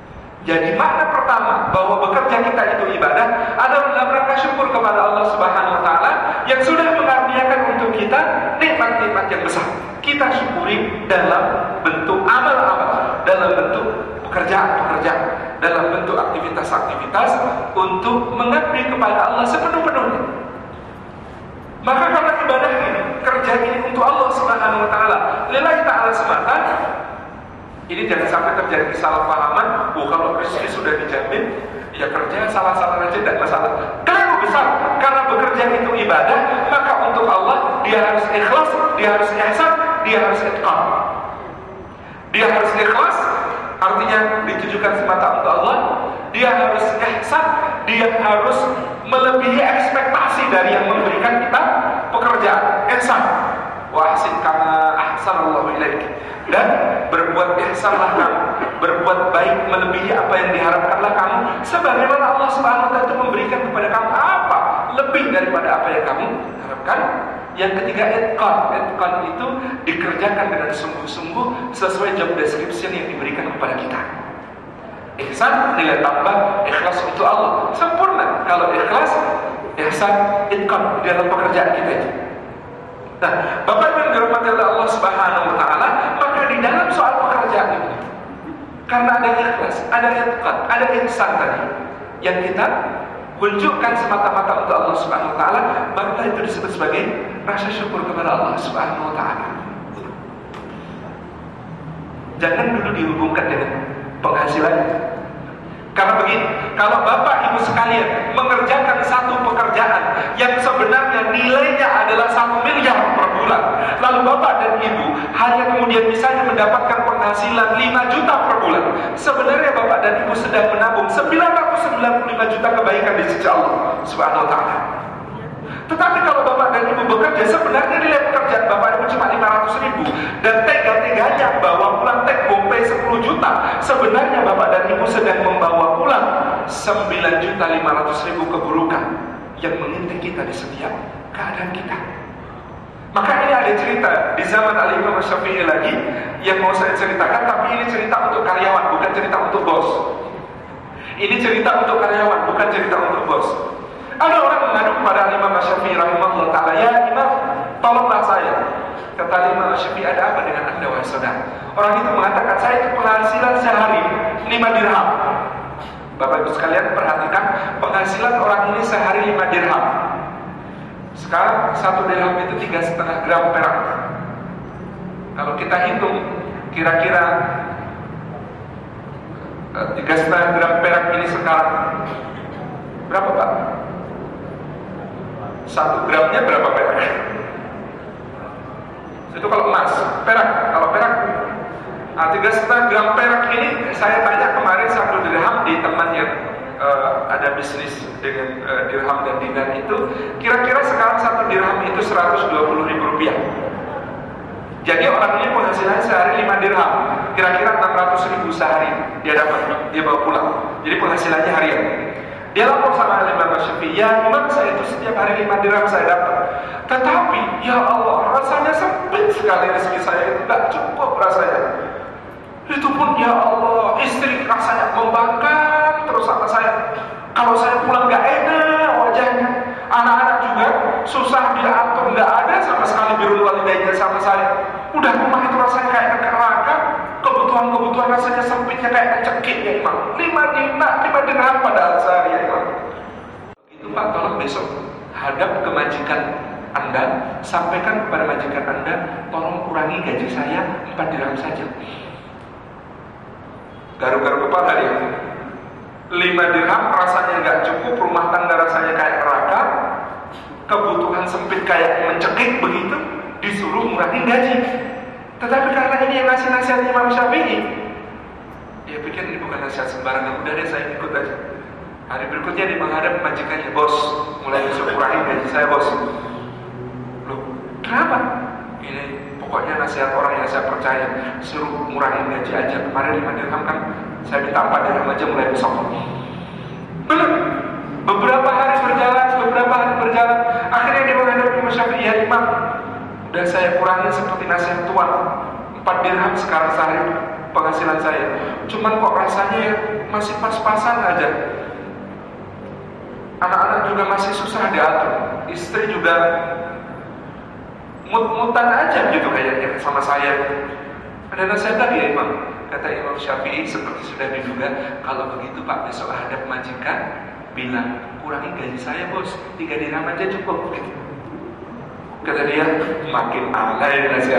Jadi makna pertama bahwa bekerja kita itu ibadah adalah dalam rangka syukur kepada Allah Subhanahu wa taala yang sudah mengaruniakan untuk kita nikmat-nikmat yang besar. Kita syukuri dalam bentuk amal-amal, dalam bentuk pekerjaan-pekerjaan, dalam bentuk aktivitas-aktivitas untuk mengabdi kepada Allah sepenuh-penuhnya. Maka karena ibadah ini, kerja ini untuk Allah Subhanahu wa taala, lillahi ta'ala semata, ini jangan sampai terjadi kesalahpahaman. Kalau rezeki sudah dijamin, ya kerja salah-salah aja tidak masalah. Keliru besar. Karena bekerja itu ibadah, maka untuk Allah dia harus ikhlas, dia harus ihsan, dia harus itqan. Dia harus ikhlas, artinya ditujukan semata untuk Allah. Dia harus ihsan, dia harus melebihi ekspektasi dari yang memberikan kita pekerjaan. Ihsan, wa ahsin kama ahsanallahu ilaik. Dan berbuat ihsanlah kamu, berbuat baik melebihi apa yang diharapkanlah kamu, sebagaimana Allah Subhanahu wa taala itu memberikan kepada kamu apa lebih daripada apa yang kamu harapkan. Yang ketiga, itqan. Itqan itu dikerjakan dengan sungguh-sungguh sesuai job description yang diberikan kepada kita. Ihsan nilai tambah, ikhlas untuk Allah, sempurna. Kalau ikhlas, ihsan, itqan dalam pekerjaan kita itu. Nah, Bapak yang dirahmati oleh Allah Subhanahu wa taala, maka di dalam soal pekerjaan ini, karena ada ikhlas, ada itqan, ada ihsan tadi yang kita wujudkan semata-mata untuk Allah Subhanahu wa taala, maka itu disebut sebagai rasa syukur kepada Allah Subhanahu wa taala. Jangan dulu dihubungkan dengan penghasilan. Karena begini, kalau Bapak Ibu sekalian mengerjakan satu pekerjaan yang sebenarnya nilainya adalah 1 miliar per bulan, lalu Bapak dan Ibu hanya kemudian misalnya mendapatkan penghasilan 5 juta per bulan, sebenarnya Bapak dan Ibu sedang menabung 995 juta kebaikan di sisi Allah Subhanahu wa taala. Tetapi kalau Bapak dan Ibu bekerja, sebenarnya nilai pekerjaan Bapak Ibu cuma 500 ribu dan tega-teganya bawa pulang take home pay 10 juta. Sebenarnya Bapak dan Ibu sedang membawa pulang 9.500.000 keburukan yang mengintai kita di setiap keadaan kita. Maka ini ada cerita di zaman Al-Imam Syafi'i lagi yang mau saya ceritakan, tapi ini cerita untuk karyawan, bukan cerita untuk bos. Ini cerita untuk karyawan, bukan cerita untuk bos. Ada orang mengadu kepada Imam Syafi'i rahimahullah ta'ala, ya Imam, tolonglah saya. Kata Imam Syafi'i, ada apa dengan anda wahai saudara? Orang itu mengatakan, saya itu penghasilan sehari 5 dirham. Bapak Ibu sekalian perhatikan, penghasilan orang ini sehari 5 dirham. Sekarang 1 dirham itu 3,5 gram perak. Kalau kita hitung, kira-kira 3,5 gram perak ini sekarang berapa Pak? 1 gramnya berapa perak? Itu kalau emas, perak. Kalau perak, 3,5 gram perak ini saya tanya kemarin 1 dirham di teman yang ada bisnis dengan dirham dan dinar itu, kira-kira sekarang 1 dirham itu 120.000 rupiah. Jadi orang ini penghasilan sehari 5 dirham, kira-kira 600.000 sehari dia dapat, dia bawa pulang. Jadi penghasilannya harian. Dia lapor sama Imam Syafi'i, ya Imam, saya itu setiap hari 5 dirham saya dapat. Tetapi ya Allah, rasanya sempit sekali rezeki saya itu, tidak cukup rasanya. Itu pun ya Allah, istri rasanya membangkang terus sama saya. Kalau saya pulang gak enak wajahnya. Anak-anak juga susah diatur, gak ada sama sekali birrul walidainnya sama saya. Udah rumah itu rasanya kayak neraka, kebutuhan rasanya sempitnya kayak kecekik ya Imam. 5 dirham pada sehari ya Imam. Itu Pak, tolong besok hadap ke majikan Anda, sampaikan kepada majikan Anda, tolong kurangi gaji saya 4 dirham saja. Garu-garu kepala dia. 5 dirham rasanya nggak cukup, rumah tangga rasanya kayak neraka, kebutuhan sempit kayak mencekik begitu, disuruh ngurangin gaji. Tetapi karena ini yang ngasih nasihat Imam Syafi'i, dia pikir ini bukan nasihat sembarangan, udah deh saya ikut aja. Hari berikutnya dia menghadap majikannya, bos, mulai besok kurangin gaji saya bos. Loh, kenapa? Ini pokoknya nasihat orang yang saya percaya, suruh ngurangin gaji aja. Kemarin 5 dirham kan, saya minta 4 dirham aja mulai besok. Belum. Beberapa hari berjalan, akhirnya dia menghadap Imam Syafi'i, ya Imam, udah saya kurangin seperti nasihat Tuhan, 4 4 dirham sekarang sehari penghasilan saya. Cuman kok rasanya ya masih pas-pasan aja. Anak-anak juga masih susah diatur. Istri juga mut-mutan aja gitu kayaknya sama saya. Ada nasihat lagi ya Imam. Kata Imam Syafi'i seperti sudah diduga, kalau begitu Pak besok hadap majikan bilang, kurangi gaji saya bos, 3 dirham aja cukup gitu. Kata dia, makin alay nasihat.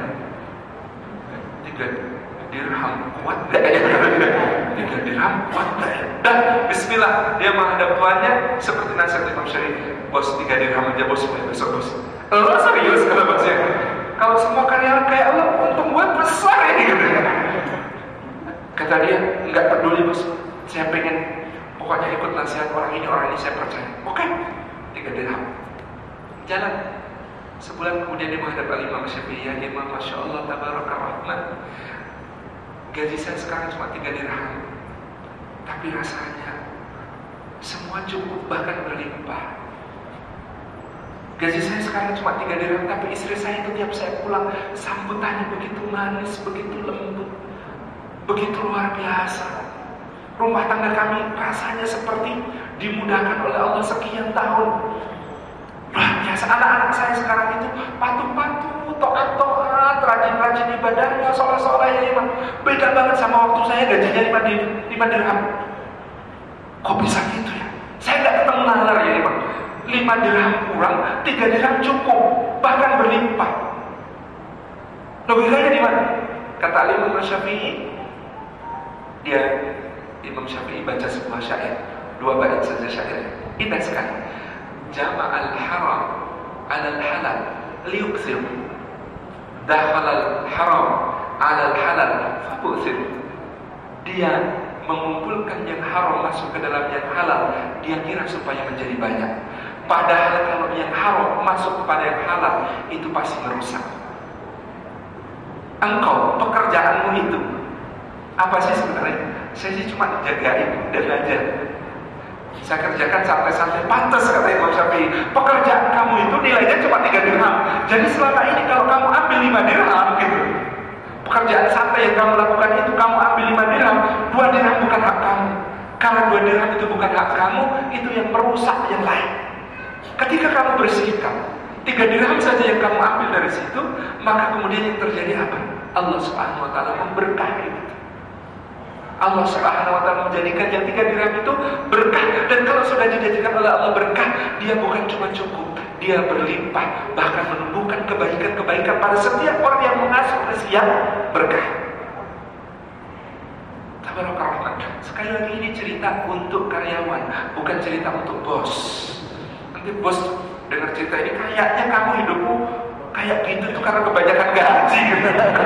3 dirham kuat gak ya? 3 dirham kuat gak ya? Dan bismillah, dia menghadap tuannya seperti nasihat Imam Syafi'i, bos 3 dirham aja bos, besok bos. Lo serius kata bosnya? Kalau semua karyawan kayak lo, untung gue besar ini gitu. Kata dia, nggak peduli bos, saya pengen pokoknya ikut nasihat orang ini saya percaya. Oke, 3 dirham. Jalan. Sebulan kemudian dia menghadap Imam Syafi'i, ya Imam, Masya Allah, Tabaraka Rahman, gaji saya sekarang cuma 3 dirham, tapi rasanya semua cukup, bahkan berlimpah. Gaji saya sekarang cuma 3 dirham, tapi istri saya itu tiap saya pulang sambutannya begitu manis, begitu lembut, begitu luar biasa. Rumah tangga kami rasanya seperti dimudahkan oleh Allah sekian tahun. Luar biasa. Anak-anak saya sekarang itu patuh-patuh, taat-taat, rajin-rajin ibadahnya, sholat-sholat ya Imam. Beda banget sama waktu saya gajinya 5 dirham. Kok bisa gitu ya? Saya nggak ketemu nalar ya Imam. 5 dirham kurang, 3 dirham cukup, bahkan berlimpah. Logikanya di mana? Kata Imam Syafi'i, Imam Syafi'i baca sebuah syair, 2 bait saja syair, indah sekali. Jama'al haram 'alal halal liyukthir, dakhalal haram 'alal halal fabu'thir. Dia mengumpulkan yang haram masuk ke dalam yang halal, dia kira supaya menjadi banyak. Padahal kalau yang haram masuk kepada yang halal, itu pasti merusak. Engkau, pekerjaanmu itu apa sih sebenarnya? Saya sih cuma jagain dan ngajar. Saya kerjakan santai-santai, pantas kata Imam Syafi'i. Pekerjaan kamu itu nilainya cuma 3 dirham. Jadi selama ini kalau kamu ambil 5 dirham gitu, pekerjaan santai yang kamu lakukan itu kamu ambil 5 dirham, 2 dirham bukan hak kamu. Karena 2 dirham itu bukan hak kamu, itu yang merusak yang lain. Ketika kamu bersikap 3 dirham saja yang kamu ambil dari situ, maka kemudian yang terjadi apa? Allah Subhanahu wa ta'ala memberkahi itu. Allah Subhanahu wa ta'ala menjadikan yang 3 dirham itu berkah. Dan kalau sudah dijadikan oleh Allah berkah, dia bukan cuma cukup, dia berlimpah, bahkan menumbuhkan kebaikan-kebaikan pada setiap orang yang mengasuh rezeki yang berkah. Tabaraka Rahman. Sekali lagi ini cerita untuk karyawan, bukan cerita untuk bos. Nanti bos dengar cerita ini, kayaknya kamu hidupmu kayak gitu tuh karena kebanyakan gaji gitu.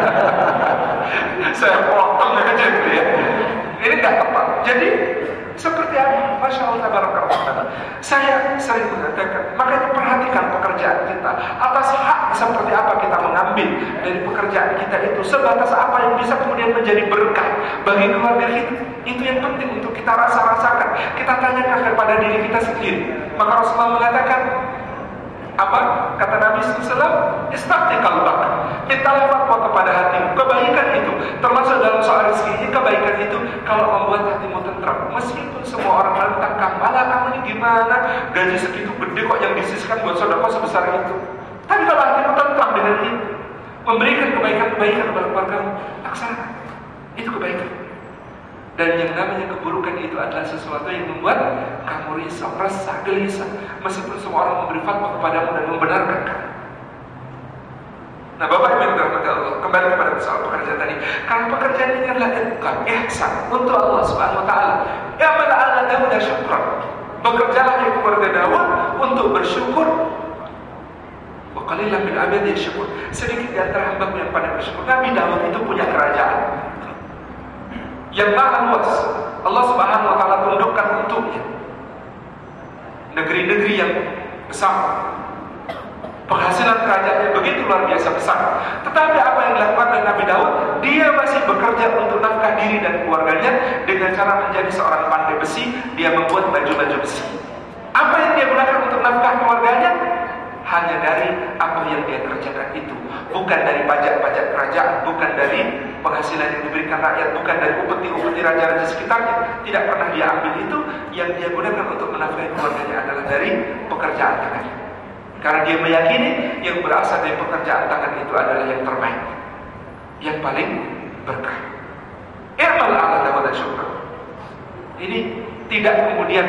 Saya potong aja gitu ya. Ini gak tepat. Jadi seperti apa? Masya Allah, Tabarakallah. Saya sering mengatakan, makanya perhatikan pekerjaan kita. Atas hak seperti apa kita mengambil dari pekerjaan kita itu, sebatas apa yang bisa kemudian menjadi berkah bagi keluarga kita. Itu yang penting untuk kita rasakan. Kita tanyakan kepada diri kita sendiri. Maka Rasulullah mengatakan, apa kata Nabi SAW? Istafti qalbak, mintalah fatwa kepada hatimu. Kebaikan itu termasuk dalam soal rezeki. Kebaikan itu kalau membuat hatimu tentram, meskipun semua orang menentang kamu, malah kamu ini gimana, gaji segitu gede kok yang disisihkan buat sedekah sebesar itu. Tapi kalau hatimu tentram dengan itu, memberikan kebaikan-kebaikan kepada keluargamu, laksanakan. Itu kebaikan. Dan yang namanya keburukan itu adalah sesuatu yang membuat kamu risau, resah, gelisah, meskipun semua orang memberi fatwa kepadamu dan membenarkan kamu. Nah, Bapak Ibu yang dirahmati Allah, kembali kepada soal pekerjaan tadi. Karena pekerjaan ini adalah itqan, ihsan untuk Allah Subhanahu wa taala. Ya mala ala Daud syukran. Bekerjalah di keluarga Daud untuk bersyukur. Wa qalilan min abadi syukur. Sedikit di antara hamba yang pada bersyukur. Nabi Daud itu punya kerajaan yang maha luas. Allah Subhanahu wa taala tundukkan untuknya negeri-negeri yang besar. Penghasilan kerajaannya begitu luar biasa besar. Tetapi apa yang dilakukan oleh Nabi Daud, dia masih bekerja untuk nafkah diri dan keluarganya dengan cara menjadi seorang pandai besi. Dia membuat baju-baju besi. Apa yang dia gunakan untuk nafkah keluarganya? hanya dari apa yang dia kerjakan itu, bukan dari pajak-pajak kerajaan, bukan dari penghasilan yang diberikan rakyat, bukan dari upeti-upeti raja-raja sekitarnya. Tidak pernah dia ambil itu. Yang dia gunakan untuk menafkahi keluarganya adalah dari pekerjaan tangannya. Karena dia meyakini yang berasal dari pekerjaan tangan itu adalah yang terbaik, yang paling berkah. I'mal 'ala Dawud syukr. Ini tidak kemudian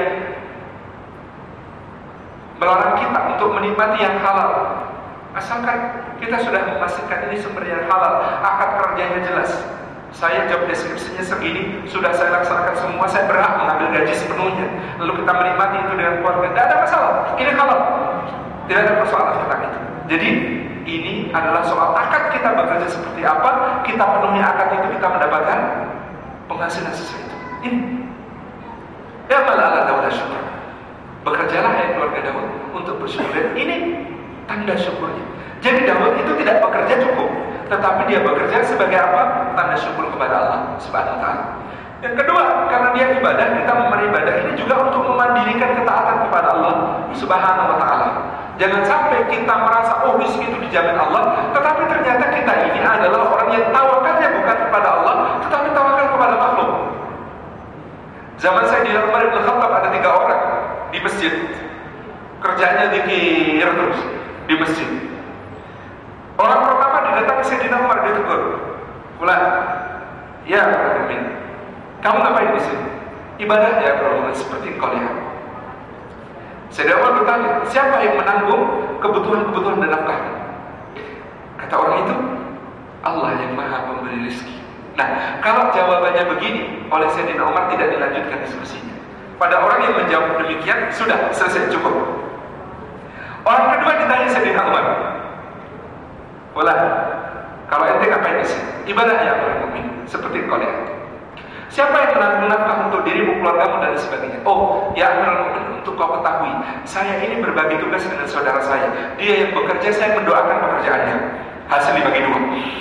melarang kita untuk menikmati yang halal, asalkan kita sudah memastikan ini sumber yang halal, akad kerjanya jelas. Saya job deskripsinya segini, sudah saya laksanakan semua, saya berhak mengambil gaji sepenuhnya. Lalu kita menikmati itu dengan keluarga, tidak ada masalah, ini halal, tidak ada persoalan tentang itu. Jadi ini adalah soal akad kita bekerja seperti apa, kita penuhi akad itu, kita mendapatkan penghasilan sesuai itu. Ini ya malah Dawud syukur. Bekerjalah keluarga Daud untuk bersyukur. Ini tanda syukurnya. Jadi Daud itu tidak bekerja cukup, tetapi dia bekerja sebagai apa? Tanda syukur kepada Allah Subhanahu wa taala. Yang kedua, karena dia ibadah, kita beribadah ini juga untuk memandirikan ketaatan kepada Allah Subhanahu wa taala. Jangan sampai kita merasa rezeki itu dijamin Allah, tetapi ternyata kita ini adalah orang yang tawakalnya bukan kepada Allah, tetapi tawakal kepada makhluk. Zaman saya di Umar bin Khattab ada 3 orang di masjid, kerjanya zikir terus di masjid. Orang pertama didatangi Sayyidina Umar, dia tegur, "Fulan, ya Amin, kamu ngapain di sini?" "Ibadah ya Rasulullah, seperti engkau lihat." Sayyidina Umar bertanya, "Siapa yang menanggung kebutuhan-kebutuhan dan nafkah?" Kata orang itu, "Allah yang Maha Pemberi rezeki." Nah, kalau jawabannya begini, oleh Sayyidina Umar tidak dilanjutkan diskusinya. Pada orang yang menjawab demikian, sudah selesai, cukup. Orang kedua ditanya Sayyidina Umar, "Wala, kalau ente ngapain di sini?" "Ibadah ya orang mukmin, seperti kau lihat." "Siapa yang menanggung nafkah untuk dirimu, keluargamu dan sebagainya?" "Oh, ya orang mukmin, untuk kau ketahui, saya ini berbagi tugas dengan saudara saya. Dia yang bekerja, saya mendoakan pekerjaannya. Hasil dibagi 2."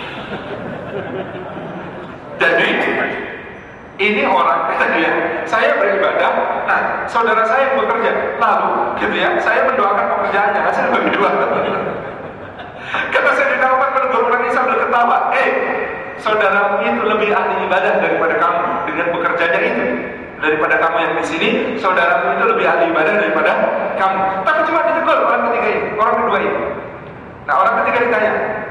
Jadi ini orang kata dia, saya beribadah, nah saudara saya yang bekerja, lalu gitu ya, saya mendoakan pekerjaannya, hasil bagi 2. Kata Sayyidina Umar menegur orang ini sambil ketawa, saudaramu itu lebih ahli ibadah daripada kamu dengan bekerjanya itu. Daripada kamu yang di sini, saudaramu itu lebih ahli ibadah daripada kamu. Tapi cuma ditegur orang ketiga ini, orang kedua ini. Nah orang ketiga ditanya,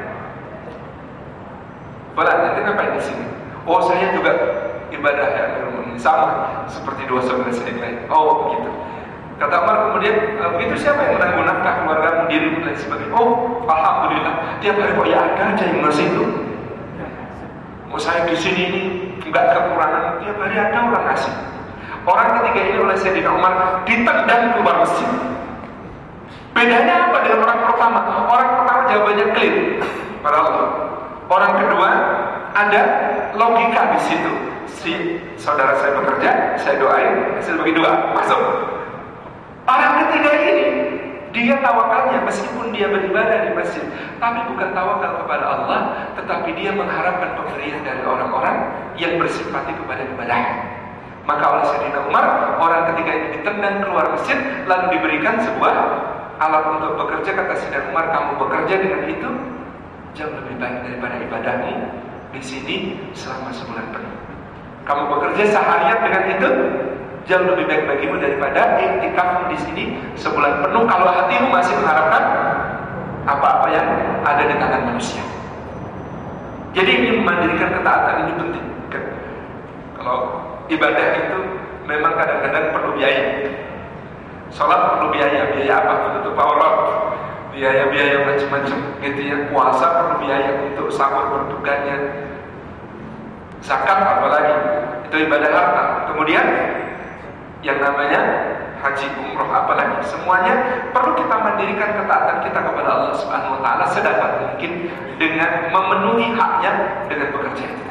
"Bala, nanti ngapain di sini?" "Oh, saya juga ibadah ya, sama seperti 2 saudara saya yang lain." "Oh, begitu." Kata Umar kemudian, "Begitu siapa yang menanggung nafkah keluargamu, dirimu dan sebagainya?" "Oh, alhamdulillah, tiap hari kok ya ada aja yang ngasih itu. Oh, saya di sini ini enggak kekurangan, tiap hari ada orang ngasih." Orang ketiga ini oleh Sayyidina Umar ditendang keluar masjid. Bedanya apa dengan orang pertama? Orang pertama jawabannya clear pada Allah. Orang kedua ada logika di situ. Si saudara saya bekerja, saya doain, hasil bagi 2, masuk. Orang ketiga ini, dia tawakalnya meskipun dia beribadah di masjid, tapi bukan tawakal kepada Allah, tetapi dia mengharapkan pemberian dari orang-orang yang bersimpati kepada ibadahnya. Maka oleh Sayyidina Umar, orang ketiga ini ditendang keluar masjid, lalu diberikan sebuah alat untuk bekerja. Kata Sayyidina Umar, "Kamu bekerja dengan itu jauh lebih baik daripada ibadahmu di sini selama sebulan penuh. Kamu bekerja seharian dengan itu jauh lebih baik bagimu daripada iktikafmu di sini sebulan penuh kalau hatimu masih mengharapkan apa-apa yang ada di tangan manusia." Jadi ini memandirikan ketaatan ini penting. Kalau ibadah itu memang kadang-kadang perlu biaya. Sholat perlu biaya apa? Untuk aurat, biaya-biaya macam-macam gitu ya. Puasa perlu biaya untuk sahur berdukanya. Zakat apalagi, itu ibadah harta. Kemudian yang namanya haji, umroh apalagi, semuanya perlu kita mandirikan ketaatan kita kepada Allah Subhanahu wa taala sedapat mungkin dengan memenuhi haknya dengan bekerja itu.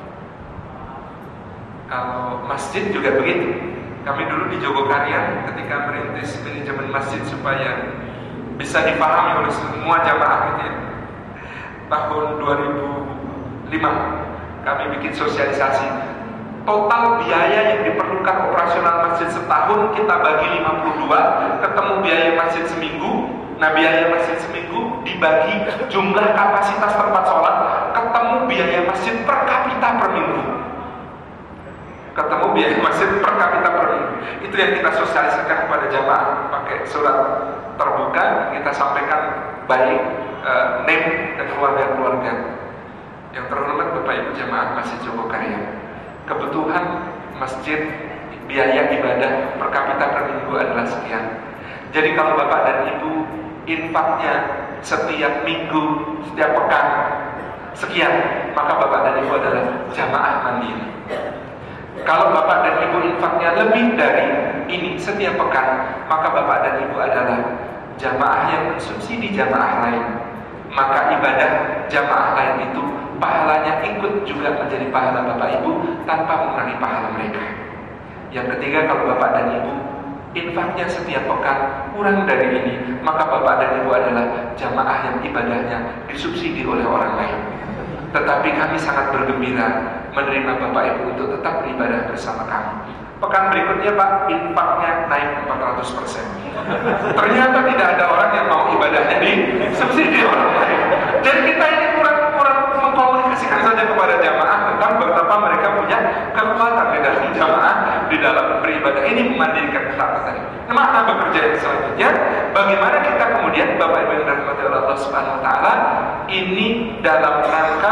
Kalau masjid juga begitu. Kami dulu di Jogokarian ketika merintis manajemen masjid supaya bisa dipahami oleh semua jamaah gitu ya. Tahun 2005 kami bikin sosialisasi. Total biaya yang diperlukan operasional masjid setahun kita bagi 52, ketemu biaya masjid seminggu Nah, biaya masjid seminggu dibagi jumlah kapasitas tempat sholat, ketemu biaya masjid per kapita per minggu. Ketemu biaya masjid per kapita per minggu. Itu yang kita sosialisasikan kepada jamaah pakai surat terbuka, kita sampaikan baik name dan keluarga-keluarga. Yang terhormat Bapak Ibu jamaah Masjid Jogokarya, kebutuhan masjid biaya ibadah per kapita per minggu adalah sekian. Jadi kalau Bapak dan Ibu infaknya setiap minggu, setiap pekan sekian, maka Bapak dan Ibu adalah jamaah mandiri. Kalau Bapak dan Ibu infaknya lebih dari ini setiap pekan, maka Bapak dan Ibu adalah jamaah yang mensubsidi jamaah lain. Maka ibadah jamaah lain itu pahalanya ikut juga menjadi pahala Bapak Ibu tanpa mengurangi pahala mereka. Yang ketiga, kalau Bapak dan Ibu infaknya setiap pekan kurang dari ini, maka Bapak dan Ibu adalah jamaah yang ibadahnya disubsidi oleh orang lain. Tetapi kami sangat bergembira menerima Bapak Ibu untuk tetap beribadah bersama kami. Pekan berikutnya Pak, infaknya naik 400%. Ternyata tidak ada orang yang mau ibadahnya disubsidi orang lain. Jadi kita ini kurang mengkomunikasikan saja kepada jamaah tentang betapa mereka punya kekuatan di dalam jamaah, di dalam beribadah. Ini memandirikan ketaatan tadi. Makna bekerja yang selanjutnya, bagaimana kita kemudian Bapak Ibu yang dirahmati oleh Allah Subhanahu Wa Taala ini dalam rangka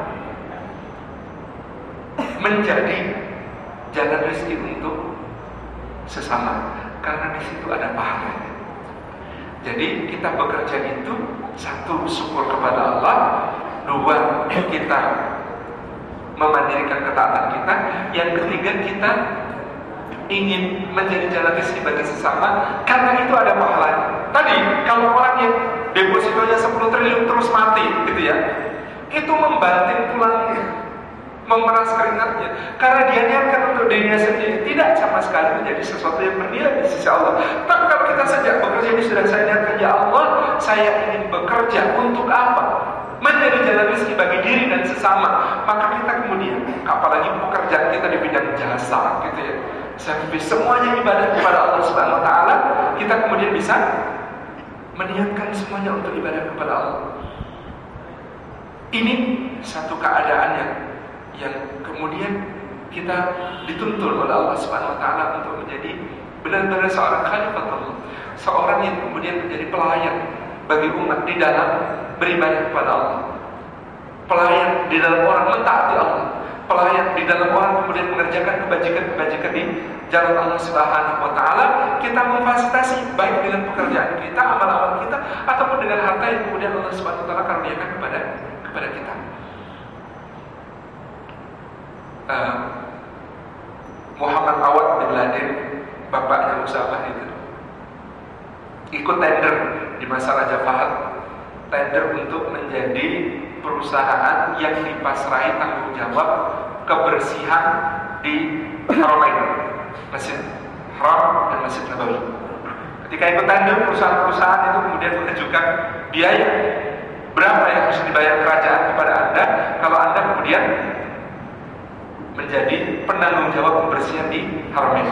menjadi jalan rezeki untuk sesama, karena di situ ada pahalanya. Jadi kita bekerja itu satu, syukur kepada Allah, dua, kita memandirikan ketaatan kita, yang ketiga kita ingin menjadi jalan rezeki bagi sesama, karena itu ada pahalanya. Tadi kalau orang yang depositonya 10 triliun terus mati gitu ya, itu membanting tulangnya, memeras keringatnya, karena dia niatkan untuk dirinya sendiri, tidak sama sekali menjadi sesuatu yang bernilai di sisi Allah. Tapi kalau kita sejak bekerja ini sudah saya niatkan, ya Allah, saya ingin bekerja untuk apa? Menjadi jalan rezeki bagi diri dan sesama. Maka kita kemudian, apalagi pekerjaan kita di bidang jasa gitu ya, servis, semuanya ibadah kepada Allah Subhanahu Wa Taala, kita kemudian bisa meniatkan semuanya untuk ibadah kepada Allah. Ini satu keadaan yang kemudian kita dituntun oleh Allah Subhanahu Wa Taala untuk menjadi benar-benar seorang khalifatullah, seorang yang kemudian menjadi pelayan bagi umat di dalam beribadah kepada Allah, pelayan di dalam orang mentaati Allah, pelayan di dalam orang kemudian mengerjakan kebajikan-kebajikan di jalan Allah Subhanahu Wa Taala. Kita memfasilitasi baik dengan pekerjaan kita, amal-amal kita, ataupun dengan harta yang kemudian Allah Subhanahu Wa Taala karuniakan kepada kita. Muhammad Awad bin Laden, bapaknya Usamah itu, ikut tender di masa Raja Fahad, tender untuk menjadi perusahaan yang dipasrahi tanggung jawab kebersihan di Haramain, Masjid Haram dan Masjid Nabawi. Ketika ikut tender, perusahaan-perusahaan itu kemudian mengajukan biaya berapa yang harus dibayar kerajaan kepada Anda kalau Anda kemudian menjadi penanggung jawab kebersihan di Haramain.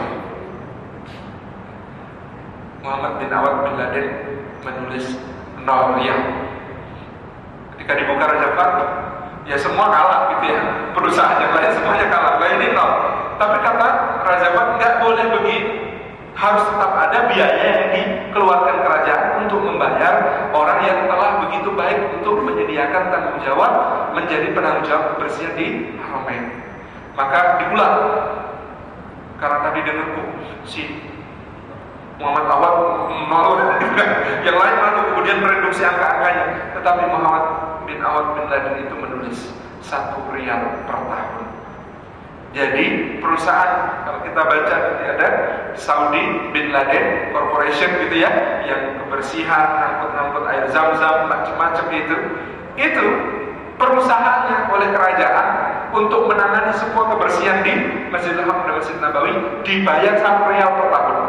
Muhammad bin Awad bin Laden menulis 0 riyal. Ketika dibuka Raja Fahad, ya semua kalah gitu ya, perusahaan yang lain semuanya kalah, nah ini 0. Tapi kata Raja Fahad, nggak boleh begitu, harus tetap ada biaya yang dikeluarkan kerajaan untuk membayar orang yang telah begitu baik untuk menyediakan tanggung jawab menjadi penanggung jawab kebersihan di Haramain. Maka diulang, karena tadi dengarku si Muhammad Awad 0, yang lain lalu kemudian mereduksi angka-angkanya, tetapi Muhammad bin Awad bin Laden itu menulis 1 riyal per tahun. Jadi perusahaan, kalau kita baca nanti ada Saudi bin Laden Corporation gitu ya, yang kebersihan, angkut-angkut air zam-zam, macam-macam itu perusahaannya oleh kerajaan untuk menangani semua kebersihan di Masjidil Haram dan Masjid Nabawi, dibayar 1 riyal per tahun,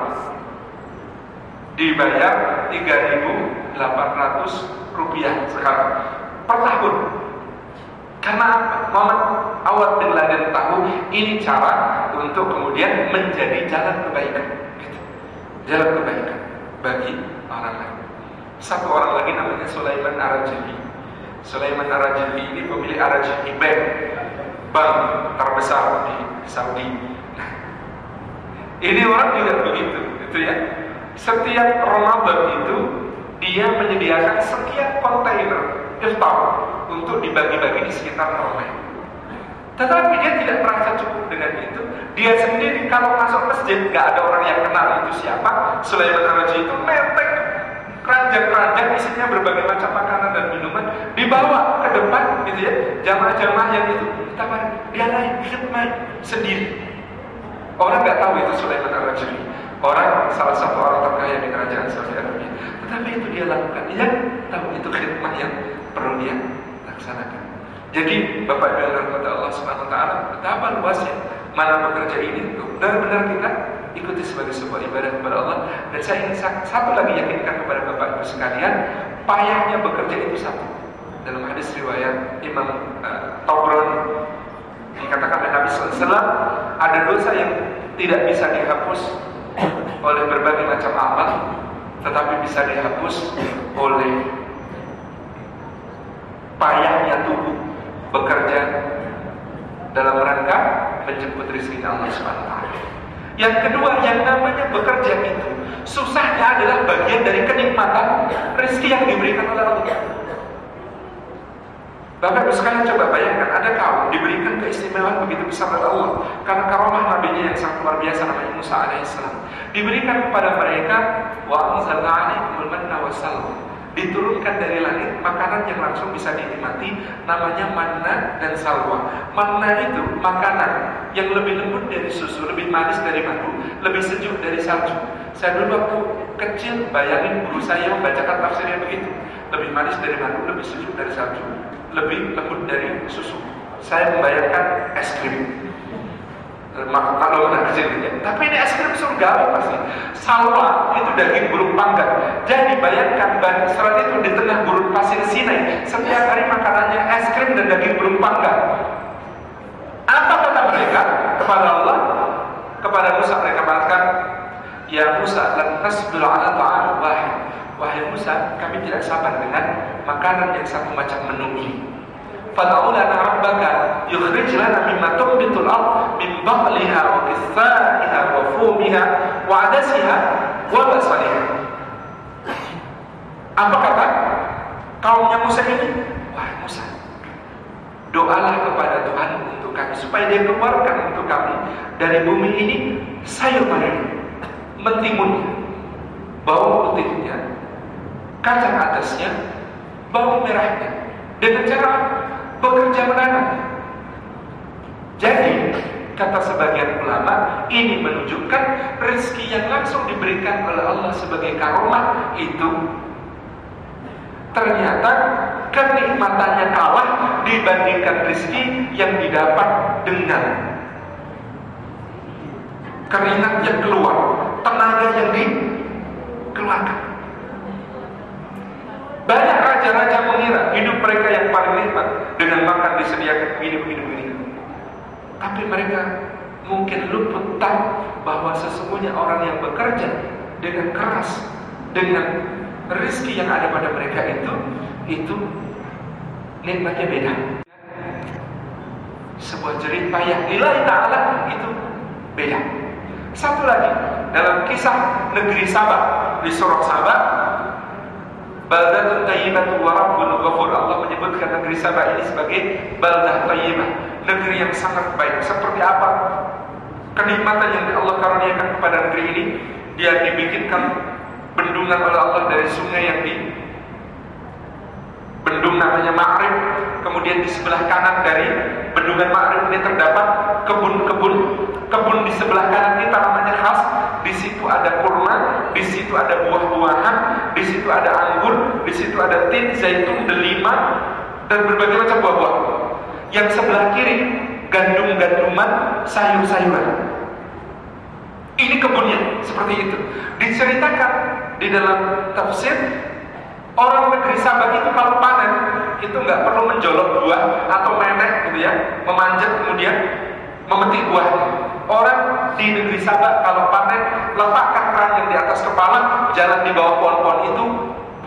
dibayar 3.800 rupiah sekarang per tahun. Karena Muhammad Awad bin Laden tahu ini cara untuk kemudian menjadi jalan kebaikan, gitu. Jalan kebaikan bagi orang lain. Satu orang lagi namanya Sulaiman Ar-Rajhi. Sulaiman Ar-Rajhi ini pemilik Ar-Rajhi bank terbesar di Saudi. Nah, ini orang juga begitu, gitu ya. Setiap Ramadan itu dia menyediakan sekian kontainer iftar untuk dibagi-bagi di sekitar rumah. Tetapi dia tidak merasa cukup dengan itu. Dia sendiri kalau masuk masjid gak ada orang yang kenal itu siapa. Sulaiman Ar-Rajhi itu netek keranjang-keranjang isinya berbagai macam makanan dan minuman, dibawa ke depan gitu ya. Jamaah-jamaah yang itu dia lain khidmah sendiri. Orang gak tahu itu Sulaiman Ar-Rajhi. Orang salah satu orang terkaya di kerajaan Saudi Arabia. Tetapi itu dia lakukan. Dia tahu itu khidmah yang perlu dia laksanakan. Jadi Bapak Ibu yang dirahmati Allah Subhanahu wa taala, betapa luasnya mana bekerja ini untuk benar-benar kita ikuti sebagai sebuah ibadah kepada Allah. Dan saya ingin satu lagi yakinkan kepada Bapak Ibu sekalian, payahnya bekerja itu satu. Dalam hadis riwayat Imam Tabrani dikatakan oleh Nabi SAW, ada dosa yang tidak bisa dihapus oleh berbagai macam amal, tetapi bisa dihapus oleh payahnya tubuh bekerja dalam rangka menjemput rezeki Allah SWT. Yang kedua, yang namanya bekerja itu susahnya adalah bagian dari kenikmatan rezeki yang diberikan oleh Allah. Bapak Ibu sekalian coba bayangkan, ada kaum diberikan keistimewaan begitu besar oleh Allah karena karamah nabinya yang sangat luar biasa namanya Musa alaihissalam. Diberikan kepada mereka wa anzalna 'alaikumul manna wassalwa. Diturunkan dari langit makanan yang langsung bisa dinikmati, namanya manna dan salwa. Manna itu makanan yang lebih lembut dari susu, lebih manis dari madu, lebih sejuk dari salju. Saya dulu waktu kecil bayangin guru saya membacakan tafsirnya begitu, lebih manis dari madu, lebih sejuk dari salju, lebih lembut dari susu. Saya membayangkan es krim. Kalau anak kecil gitu. Tapi ini es krim surgawi pasti. Salwa itu daging burung panggang. Jadi bayangkan Bani Israil itu di tengah gurun pasir Sinai, setiap hari makanannya es krim dan daging burung panggang. Apa kata mereka kepada Allah? Kepada Musa mereka mengatakan, ya Musa, lan nasbir ala ta'am wahid. Wahai Musa, kami tidak sabar dengan makanan yang satu macam menu ini. Fad'u lana rabbaka yukhrij lana mimma tunbitul ardh min baqliha wa qithaiha wa fumiha wa 'adasiha wa basaliha. Apa kata kaumnya Musa ini? Wah Musa, doalah kepada Tuhan untuk kami supaya Dia keluarkan untuk kami dari bumi ini sayur mayur, mentimunnya, bawang putihnya, kacang atasnya, bawang merahnya, dengan cara bekerja menanam. Jadi kata sebagian ulama, ini menunjukkan rezeki yang langsung diberikan oleh Allah sebagai karomah itu ternyata kenikmatannya kalah dibandingkan rezeki yang didapat dengan keringat yang keluar, tenaga yang dikeluarkan. Banyak raja-raja mengira hidup mereka yang paling nikmat dengan makan disediakan begini. Tapi mereka mungkin luput tahu bahwa sesungguhnya orang yang bekerja dengan keras, dengan rezeki yang ada pada mereka itu nikmatnya beda. Sebuah jerih payah lillahi ta'ala itu beda. Satu lagi, dalam kisah negeri Sabah, di surah Sabah, baldatun thayyibatu wa rabbun ghafur. Allah menyebutkan negeri Sabah ini sebagai baldah thayyibah, negeri yang sangat baik. Seperti apa kenikmatan yang Allah karuniakan kepada negeri ini? Dia dibikinkan bendungan oleh Allah dari sungai yang di bendung namanya Ma'rib. Kemudian di sebelah kanan dari bendungan Ma'rib ini terdapat kebun di sebelah kanan ini tanamannya khas. Di situ ada kurma, di situ ada buah-buahan, di situ ada anggur, di situ ada tin, zaitun, delima, dan berbagai macam buah-buah. Yang sebelah kiri gandum-ganduman, sayur-sayuran. Ini kebunnya seperti itu. Diceritakan di dalam tafsir, orang negeri Sabah itu kalau panen itu nggak perlu menjolok buah atau menek gitu ya, memanjat kemudian memetik buahnya. Orang di negeri Sabah kalau panen letakkan keranjang di atas kepala, jalan di bawah pohon-pohon itu,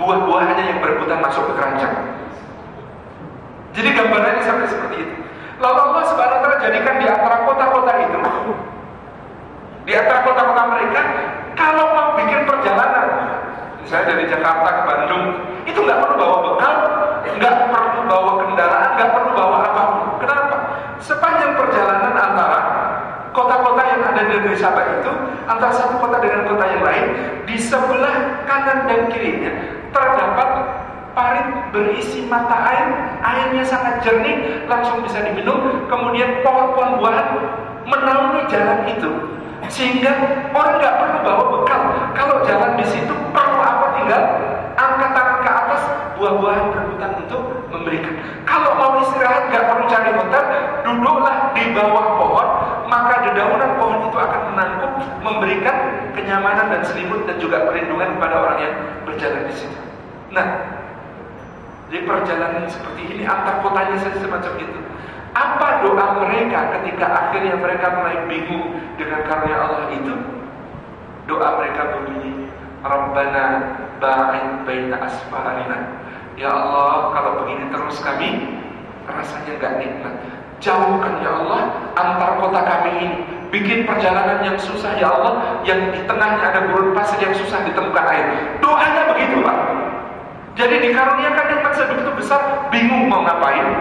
buah-buahannya yang berebutan masuk ke keranjang. Jadi gambarannya sampai seperti itu. Lalu Allah Subhanahu wa taala jadikan di antara kota-kota itu, di antara kota-kota mereka, kalau mau bikin perjalanan, misalnya dari Jakarta ke Bandung, itu nggak perlu bawa bekal, nggak perlu bawa kendaraan, nggak perlu bawa apapun. Kenapa? Sepanjang perjalanan antara kota-kota yang ada di negeri Sabah itu, antara satu kota dengan kota yang lain, di sebelah kanan dan kirinya terdapat parit berisi mata air, airnya sangat jernih, langsung bisa diminum. Kemudian pohon-pohon buahan menaungi jalan itu, sehingga orang nggak perlu bawa bekal. Kalau jalan di situ perlu apa, tinggal angkat tangan ke atas, buah-buahan berebutan untuk memberikan. Kalau mau istirahat nggak perlu cari hotel, duduklah di bawah pohon, maka dedaunan pohon itu akan menangkup, memberikan kenyamanan dan selimut dan juga perlindungan kepada orang yang berjalan di situ. Nah, di perjalanan seperti ini antar kotanya saja semacam itu. Apa doa mereka ketika akhirnya mereka mulai bingung dengan karunia Allah itu? Doa mereka berbunyi, Rabbana ba'id baina asfarina. Ya Allah, kalau begini terus kami rasanya gak nikmat. Jauhkan ya Allah antar kota kami ini. Bikin perjalanan yang susah ya Allah, yang di tengahnya ada gurun pasir yang susah ditemukan air. Doanya begitu Pak. Jadi dikaruniakan nikmat sebegitu besar, bingung mau ngapain.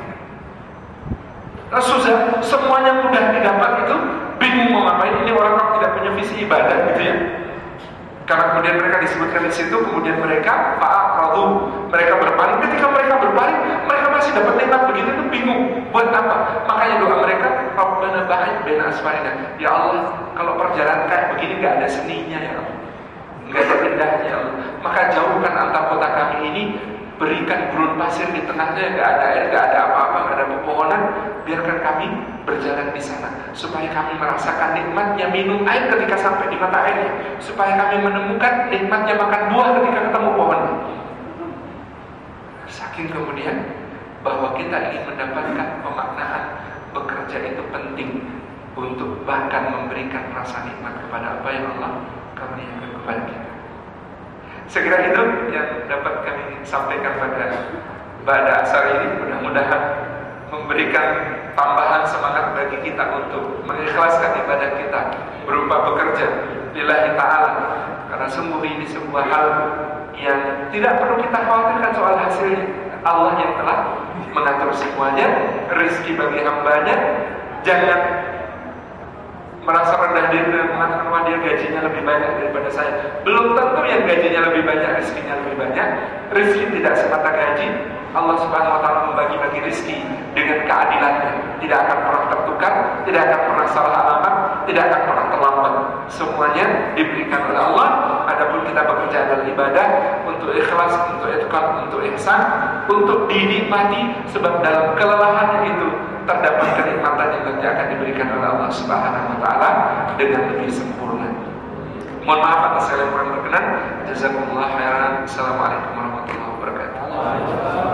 Susah, semuanya mudah didapat itu, bingung mau ngapain. Ini orang tidak punya visi ibadah gitu ya. Karena kemudian mereka disebutkan di situ, kemudian mereka fa'aqadu, mereka berpaling. Ketika mereka berpaling, mereka masih dapat nikmat begitu itu, bingung buat apa. Makanya doa mereka, Rabbana ba'id baina asfarina. Ya Allah, kalau perjalanan kayak begini gak ada seninya ya Allah, nggak ada indahnya. Maka jauhkan antar kota kami ini, berikan gurun pasir di tengahnya, nggak ada air, nggak ada apa-apa, nggak ada pepohonan. Biarkan kami berjalan di sana, supaya kami merasakan nikmatnya minum air ketika sampai di mata airnya, supaya kami menemukan nikmatnya makan buah ketika ketemu pohon. Saking kemudian bahwa kita ingin mendapatkan pemaknaan bekerja itu penting untuk bahkan memberikan rasa nikmat kepada apa yang Allah karuniakan kepada kita. Sekira itu yang dapat kami sampaikan pada asar ini. Mudah-mudahan memberikan tambahan semangat bagi kita untuk mengikhlaskan ibadah kita berupa bekerja lillahi ta'ala. Karena sungguh ini sebuah hal yang tidak perlu kita khawatirkan soal hasilnya. Allah yang telah mengatur semuanya, rezeki bagi hambanya. Jangan merasa rendah diri dan mengatakan wah dia gajinya lebih banyak daripada saya. Belum tentu yang gajinya lebih banyak, rezekinya lebih banyak. Rezeki tidak semata gaji. Allah Subhanahu wa taala membagi-bagi rezeki dengan keadilannya. Tidak akan pernah tertukar, tidak akan pernah salah alamat, tidak akan pernah terlambat. Semuanya diberikan oleh Allah. Adapun kita bekerja dalam ibadah untuk ikhlas, untuk itqan, untuk ihsan, untuk dinikmati, sebab dalam kelelahan itu terdapat kenikmatan yang nanti akan diberikan oleh Allah Subhanahu wa taala dengan lebih sempurna. Mohon maaf atas segala yang kurang berkenan. Jazakumullah khairan. Assalamualaikum warahmatullahi wabarakatuh.